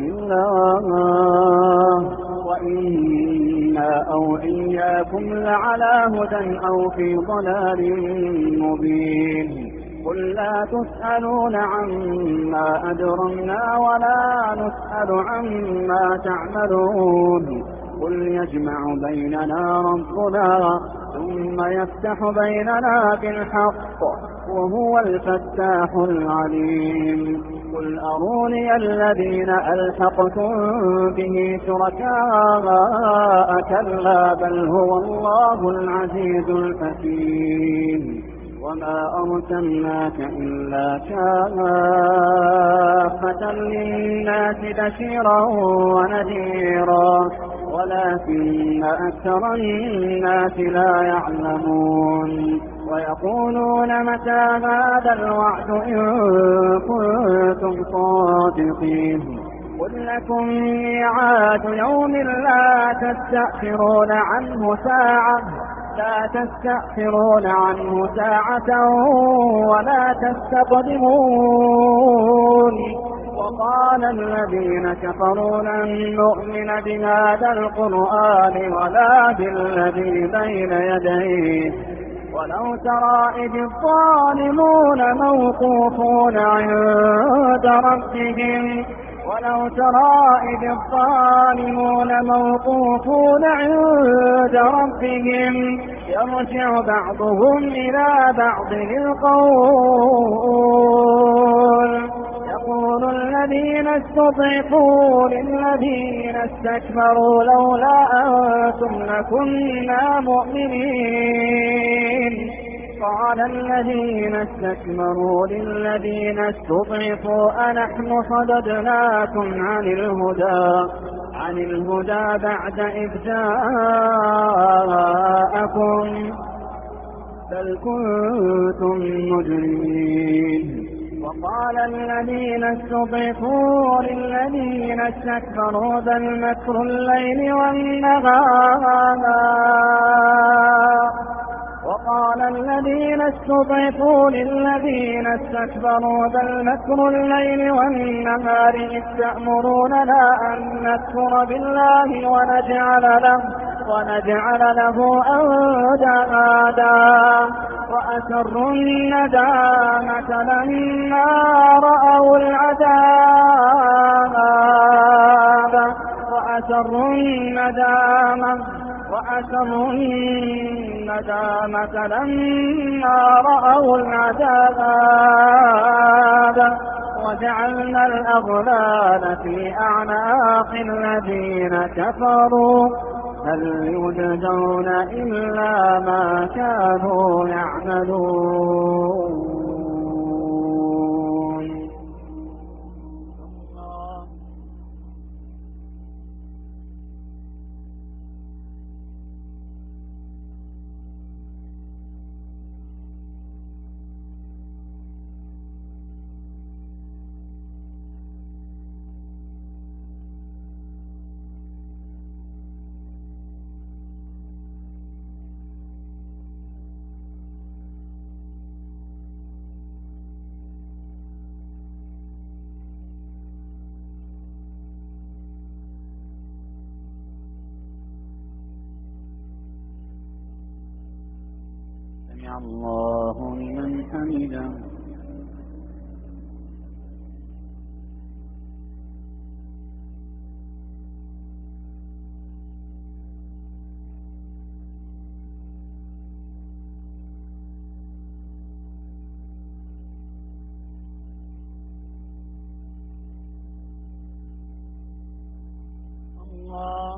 الله وإنا أو إياكم لعلى هدى أو في ضلال مبين. قل لا تسألون عما أجرمنا ولا نسأل عما تعملون. قل يجمع بيننا ربنا ثم يفتح بيننا بالحق وهو الفتاح العليم. قل أروني الذين ألحقتم به شركاء كلا بل هو الله العزيز الحكيم. وما أرسلناك إلا كافة للناس بشيرا ونذيرا ولكن أكثر الناس لا يعلمون. ويقولون متى هذا الوعد إن كنتم صادقين. قل لكم ميعاد يوم لا تستأخرون عنه ساعة لا تستأخرون عنه ساعة ولا تستقدمون. وقال الذين كفروا لن نؤمن بهذا القرآن ولا بالذي بين يديه ولو ترى إذ الظالمون موقوفون عند ربهم ولو ترى إذ الظالمون موقوفون عند ربهم يرجع بعضهم إلى بعض القول يقول الذين الذين استضعفوا للذين استكبروا لولا أنتم لكنا مؤمنين. قال الذين استكبروا للذين استضعفوا أنحن صددناكم عن الهدى عن الهدى بعد إذ جاءكم بل كنتم مجرمين. وقال الذين استضعفوا للذين استكبروا بل مكر الليل والنهار وقال الذين استضعفوا للذين استكبروا بل مكر الليل والنهار إذ تأمروننا أن نكفر بالله ونجعل له ونجعل له أندادا وأسروا الندامة لما رأوا العذاب وأسروا الندامة وأسروا الندامة لما رأوا العذاب وجعلنا الأغلال في أعناق الذين كفروا هل يجزون إلا ما كانوا يعملون. سمع الله لمن حمده. الله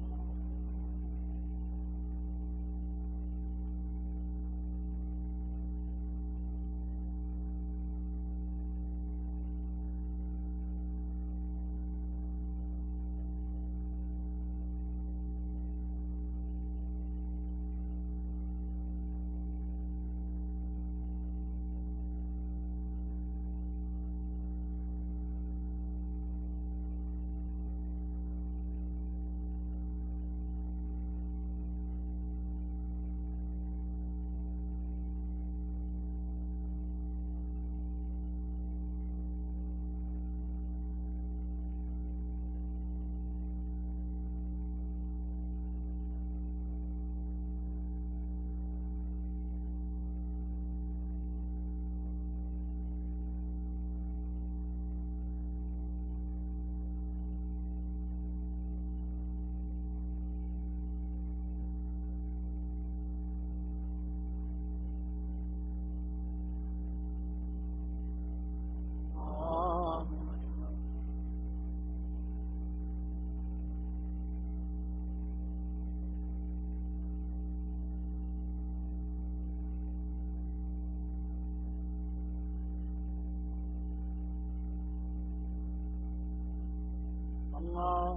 الله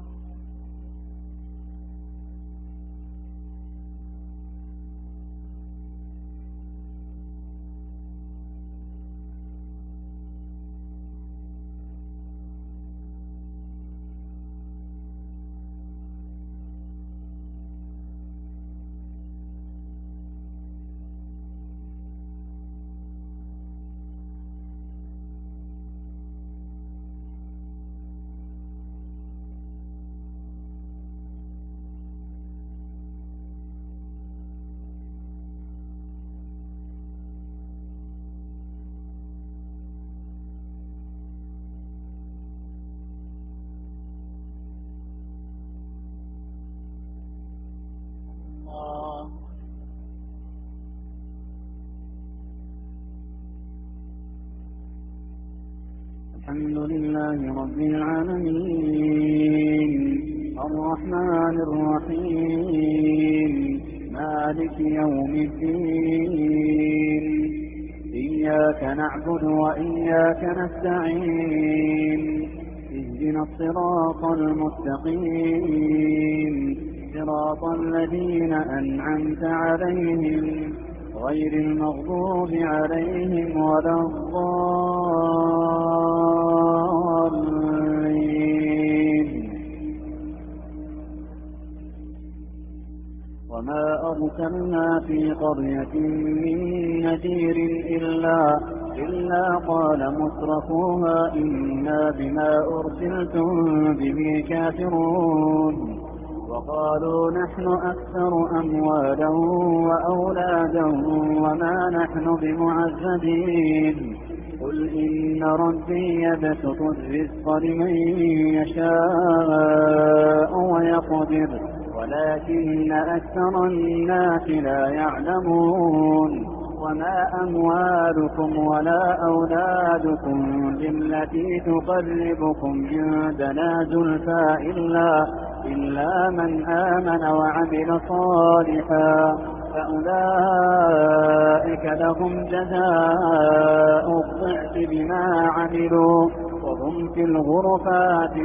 الحمد لله رب العالمين الرحمن الرحيم مالك يوم الدين إياك نعبد وإياك نستعين اهدنا الصراط المستقيم صراط الذين أنعمت عليهم غير المغضوب عليهم ولا الضالين. وما أرسلنا في قرية من نذير إلا, إلا قال مترفوها إنا بما أرسلتم به كافرون وقالوا نحن أكثر أموالا وأولادا وما نحن بمعذبين قل إن ربي يبسط الرزق لمن يشاء ويقدر ولكن أكثر الناس لا يعلمون وما أموالكم ولا أولادكم بالتي تقربكم عندنا زلفى إلا, إلا من آمن وعمل صالحا فأولئك لهم جزاء الضعف بما عملوا وهم في الغرفات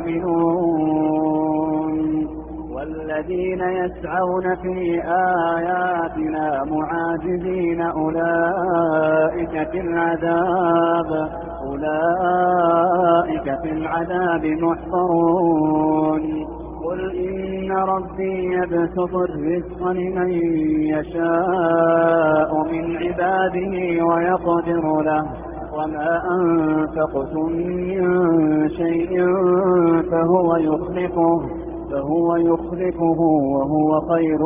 آمنون والذين يسعون في آياتنا معاجزين أولئك في العذاب أولئك في العذاب محضرون قل إن ربي يبسط الرزق لمن يشاء من عباده ويقدر له وما أنفقتم من شيء فهو يخلفه فهو يخلفه وهو خير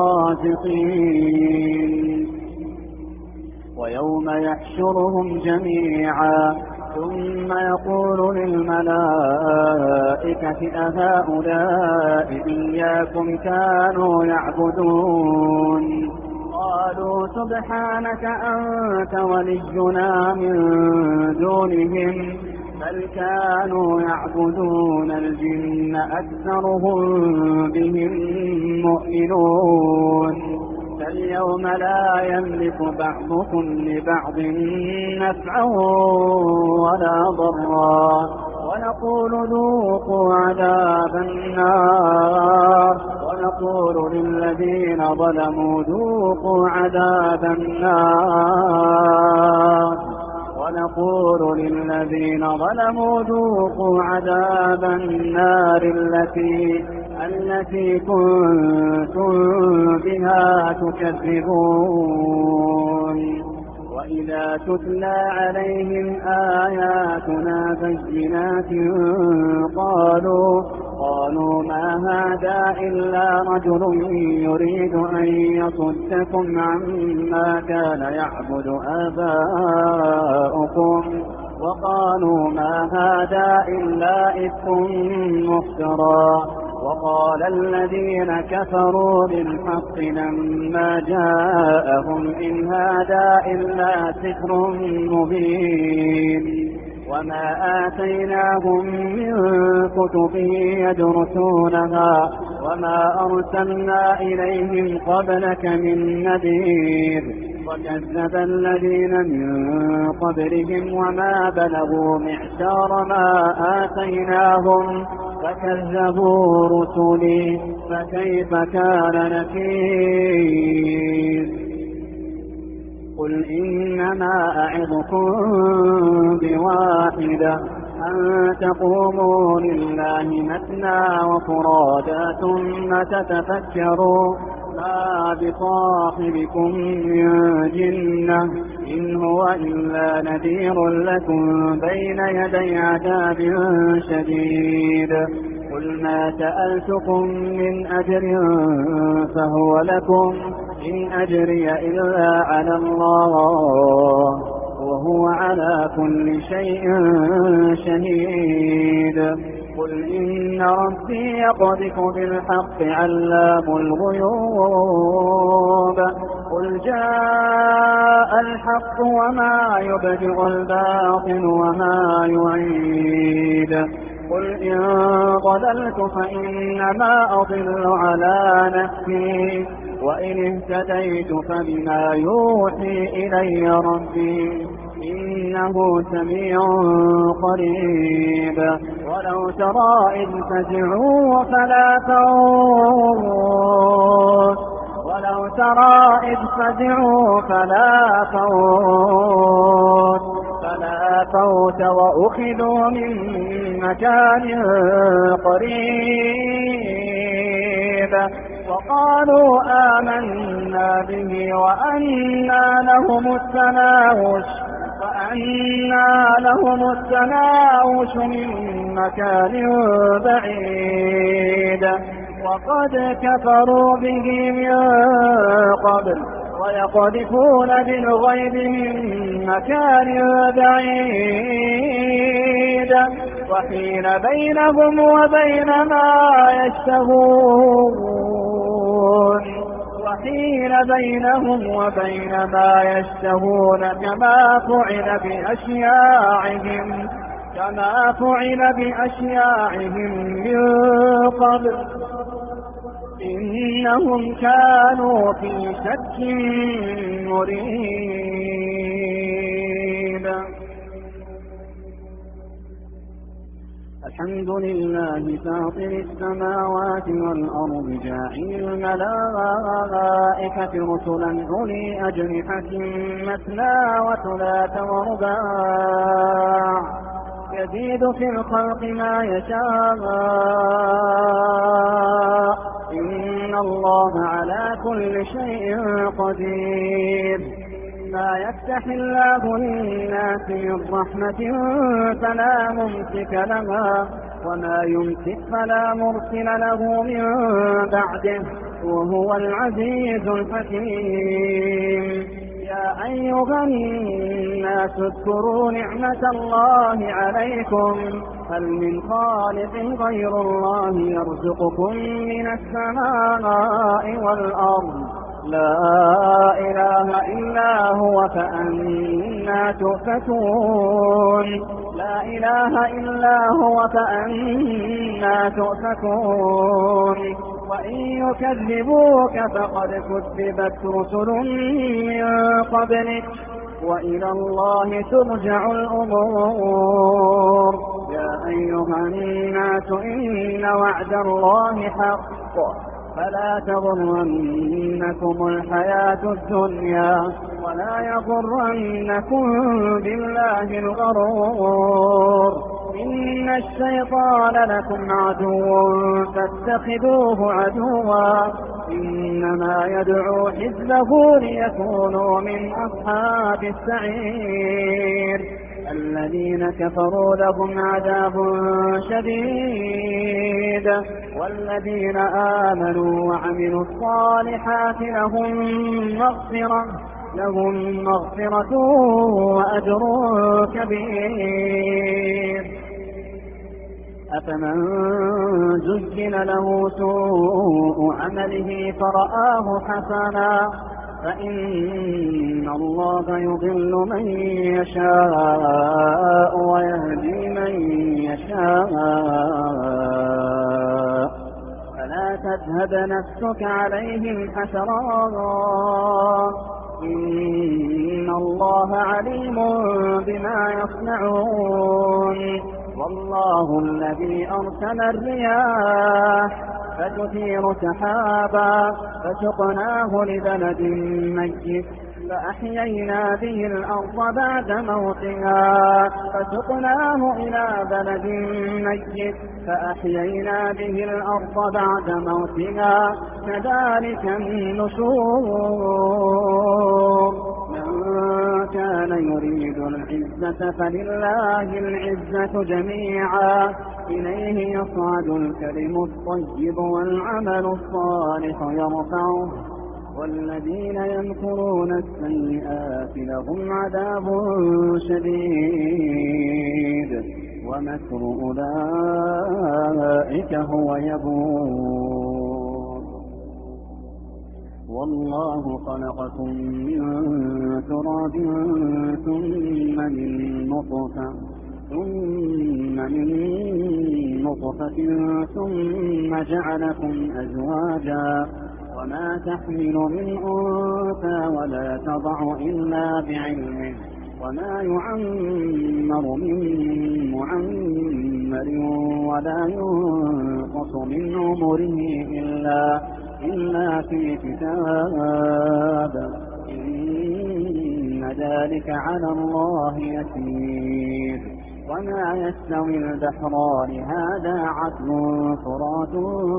الرازقين ويوم يحشرهم جميعا ثم يقول للملائكة أهؤلاء إياكم كانوا يعبدون قالوا سبحانك أنت ولينا من دونهم بل كانوا يعبدون الجن أكثرهم بهم مؤمنون فاليوم لا يملك بعضكم لبعض نفعا ولا ضرا ونقول ذوقوا عذاب النار ونقول للذين ظلموا ذوقوا عذاب النار ونقول للذين ظلموا ذوقوا عذاب النار التي التي كنتم بها تكذبون وإذا تتلى عليهم آياتنا بينات قالوا قالوا ما هذا إلا رجل يريد أن يصدكم عما كان يعبد آباؤكم وقالوا ما هذا إلا إفك مفترى وقال الذين كفروا بالحق لما جاءهم إن هذا إلا سحر مبين وما آتيناهم من كتب يدرسونها وما أرسلنا إليهم قبلك من نذير وكذب الذين من قبلهم وما بلغوا معشار ما آتيناهم فكذبوا رسلي فكيف كان نكير قل إنما أعظكم بواحدة أن تقوموا لله مثنى وفرادا ثم تتفكروا ما بصاحبكم من جنة إن هو إلا نذير لكم بين يدي عذاب شديد قل ما سألتكم من أجر فهو لكم إن أجري إلا على الله وهو على كل شيء شهيد. قل إن ربي يقذف بالحق علام الغيوب. قل جاء الحق وما يبدئ الباطل وما يعيد. قل إن ضللت فإنما أضل على نفسي وإن اهتديت فبما يوحي إلي ربي إنه سميع قريب. ولو ترى إذ فزعوا فلا فوت ولو ترى إذ فزعوا فلا فوت فلا فوت وأخذوا من مكان قريب وقالوا آمنا به وأنى لهم التناوش وأنى لهم التناوش من مكان بعيد وقد كفروا به من قبل ويقذفون بالغيب من مكان بعيد وحيل بينهم وبين ما يشتهون وحيل بينهم وبين ما يشتهون كما فعل بأشياعهم كما فعل بأشياعهم من قبل إنهم كانوا في شك مريب. الحمد لله فاطر السماوات والأرض جاعل الملائكة رسلا أولي أجنحة مثنى وثلاث ورباع يزيد في الخلق ما يشاء إن الله على كل شيء قدير. ما يفتح الله للناس من رحمة فلا ممسك لها وما يمسك فلا مرسل له من بعده وهو العزيز الحكيم. يا أيها الناس اذكروا نعمة الله عليكم هل من خالق غير الله يرزقكم من السماء والأرض لا إله إلا هو فأنا تؤفكون لا إله إلا هو فأنا تؤفكون. وإن يكذبوك فقد كذبت رسل من قبلك وإلى الله ترجع الأمور. يا أيها الناس إن وعد الله حق فلا تغرنكم الحياة الدنيا ولا يغرنكم بالله الغرور. إن الشيطان لكم عدو فاتخذوه عدوا إنما يدعو حزبه ليكونوا من أصحاب السعير. الذين كفروا لهم عذاب شديد والذين آمنوا وعملوا الصالحات لهم مغفرة لهم مغفرة وأجر كبير. أفمن زين له سوء عمله فرآه حسنا فإن الله يضل من يشاء ويهدي من يشاء فلا تذهب نفسك عليهم حسرات إن الله عليم بما يصنعون. والله الذي أرسل الرياح فتثير سحابا فسقناه لبلد ميت فأحيينا به الأرض بعد موتها فسقناه إلى بلد ميت فأحيينا به الأرض بعد موتها كذلك النشور. من كان يريد العزة فلله العزة جميعا إليه يصعد الكلم الطيب والعمل الصالح يرفعه والذين يمكرون السيئات لهم عذاب شديد ومكر أولئك هو يبور. والله خلقكم من تراب ثم من نطفة ثم من نطفة ثم جعلكم أزواجا وما تحمل من أنثى ولا تضع إلا بعلمه وما يعمر من معمر ولا ينقص من عمره إلا, إلا في كتاب إن ذلك على الله يسير. وما يستوي البحران هذا عذب فرات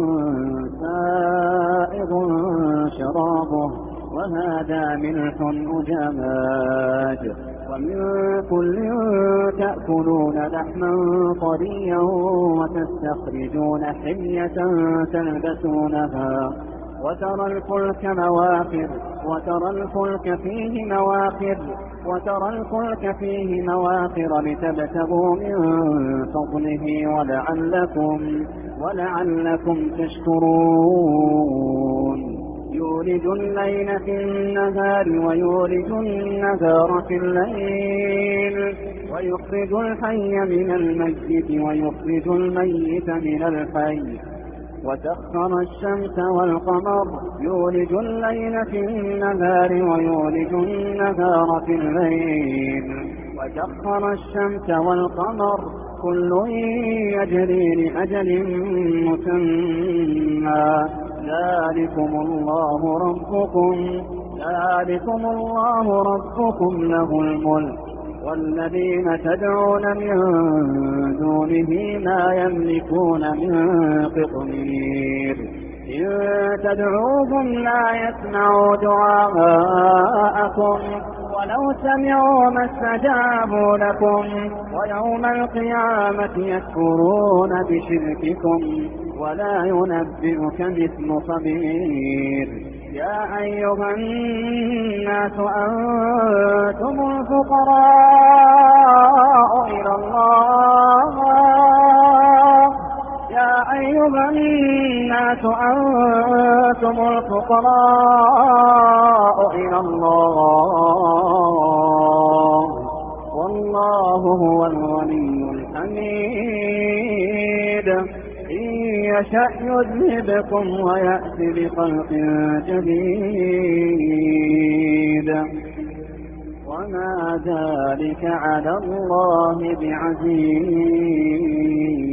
سائغ شرابه وهذا ملح أجاج ومن كل تأكلون لحما طريا وتستخرجون حلية تلبسونها وترى الفلك مواخر وترى الفلك فيه مواخر وترى الفلك فيه مواخر لتبتغوا من فضله ولعلكم ولعلكم تشكرون. يولج الليل في النهار ويولج النهار في الليل ويخرج الحي من الميت ويخرج الميت من الحي وسخر الشمس والقمر يولج الليل في النهار ويولج النهار في الليل وسخر الشمس والقمر كل يجري لأجل مسمى ذلكم الله ربكم ذلكم الله ربكم له الملك والذين تدعون من دونه ما يملكون من قطمير إن تدعوهم لا يسمعوا دعاءكم ولو سمعوا ما استجابوا لكم ويوم القيامة يكفرون بشرككم ولا ينبئك مثل خبير. يا أيها الناس أنتم الفقراء إلى الله يا أيها الناس أنتم الفقراء إلى الله والله هو الغني الحميد. إن يشأ يذهبكم ويأتي بخلق جديد وما ذلك على الله بعزيز.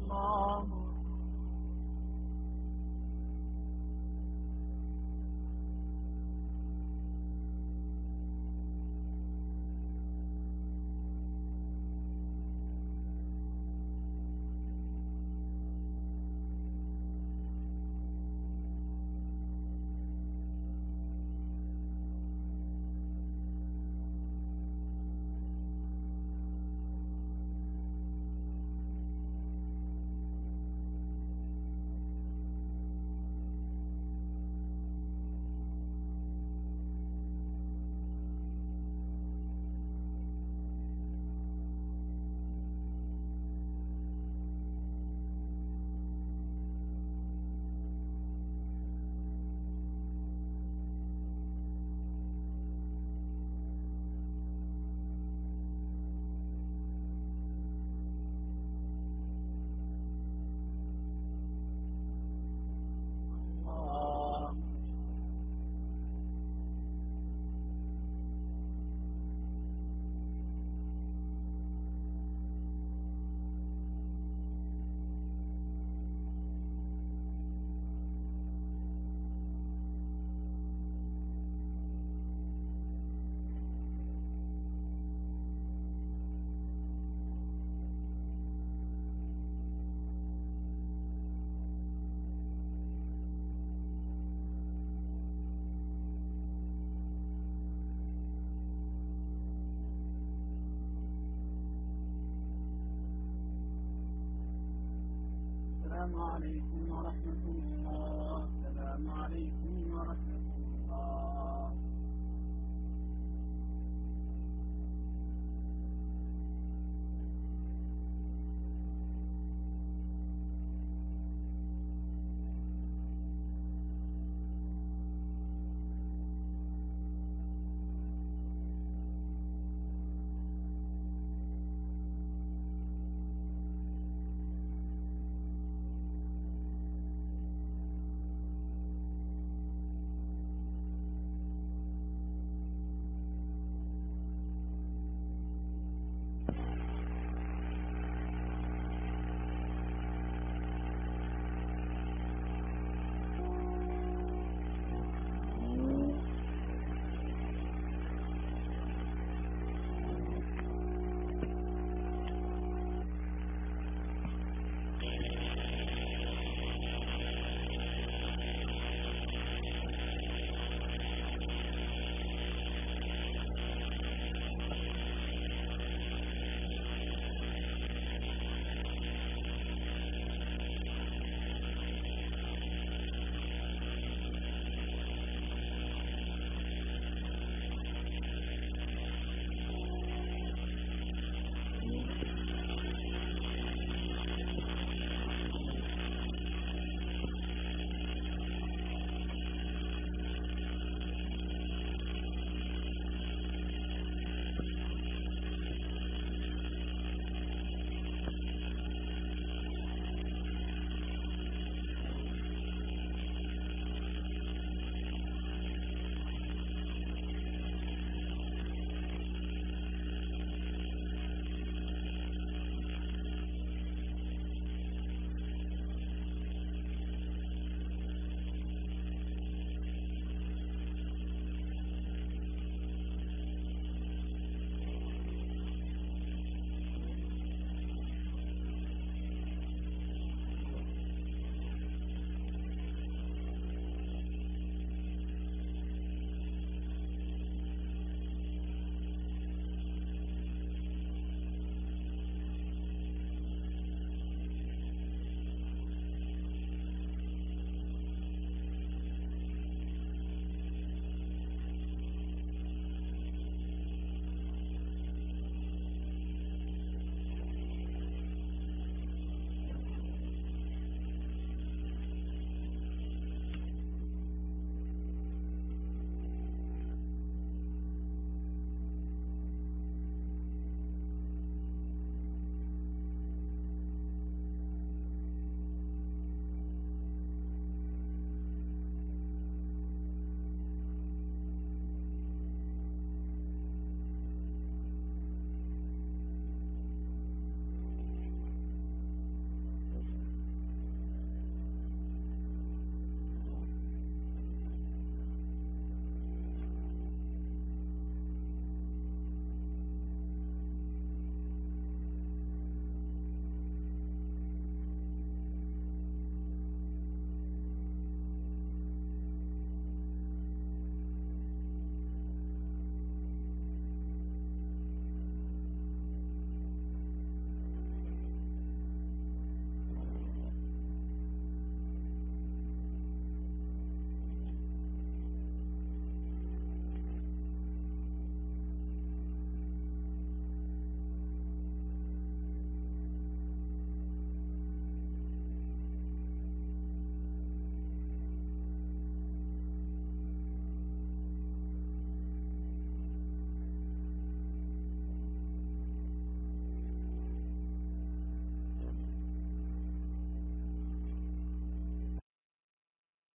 الله. السلام عليكم ورحمة الله.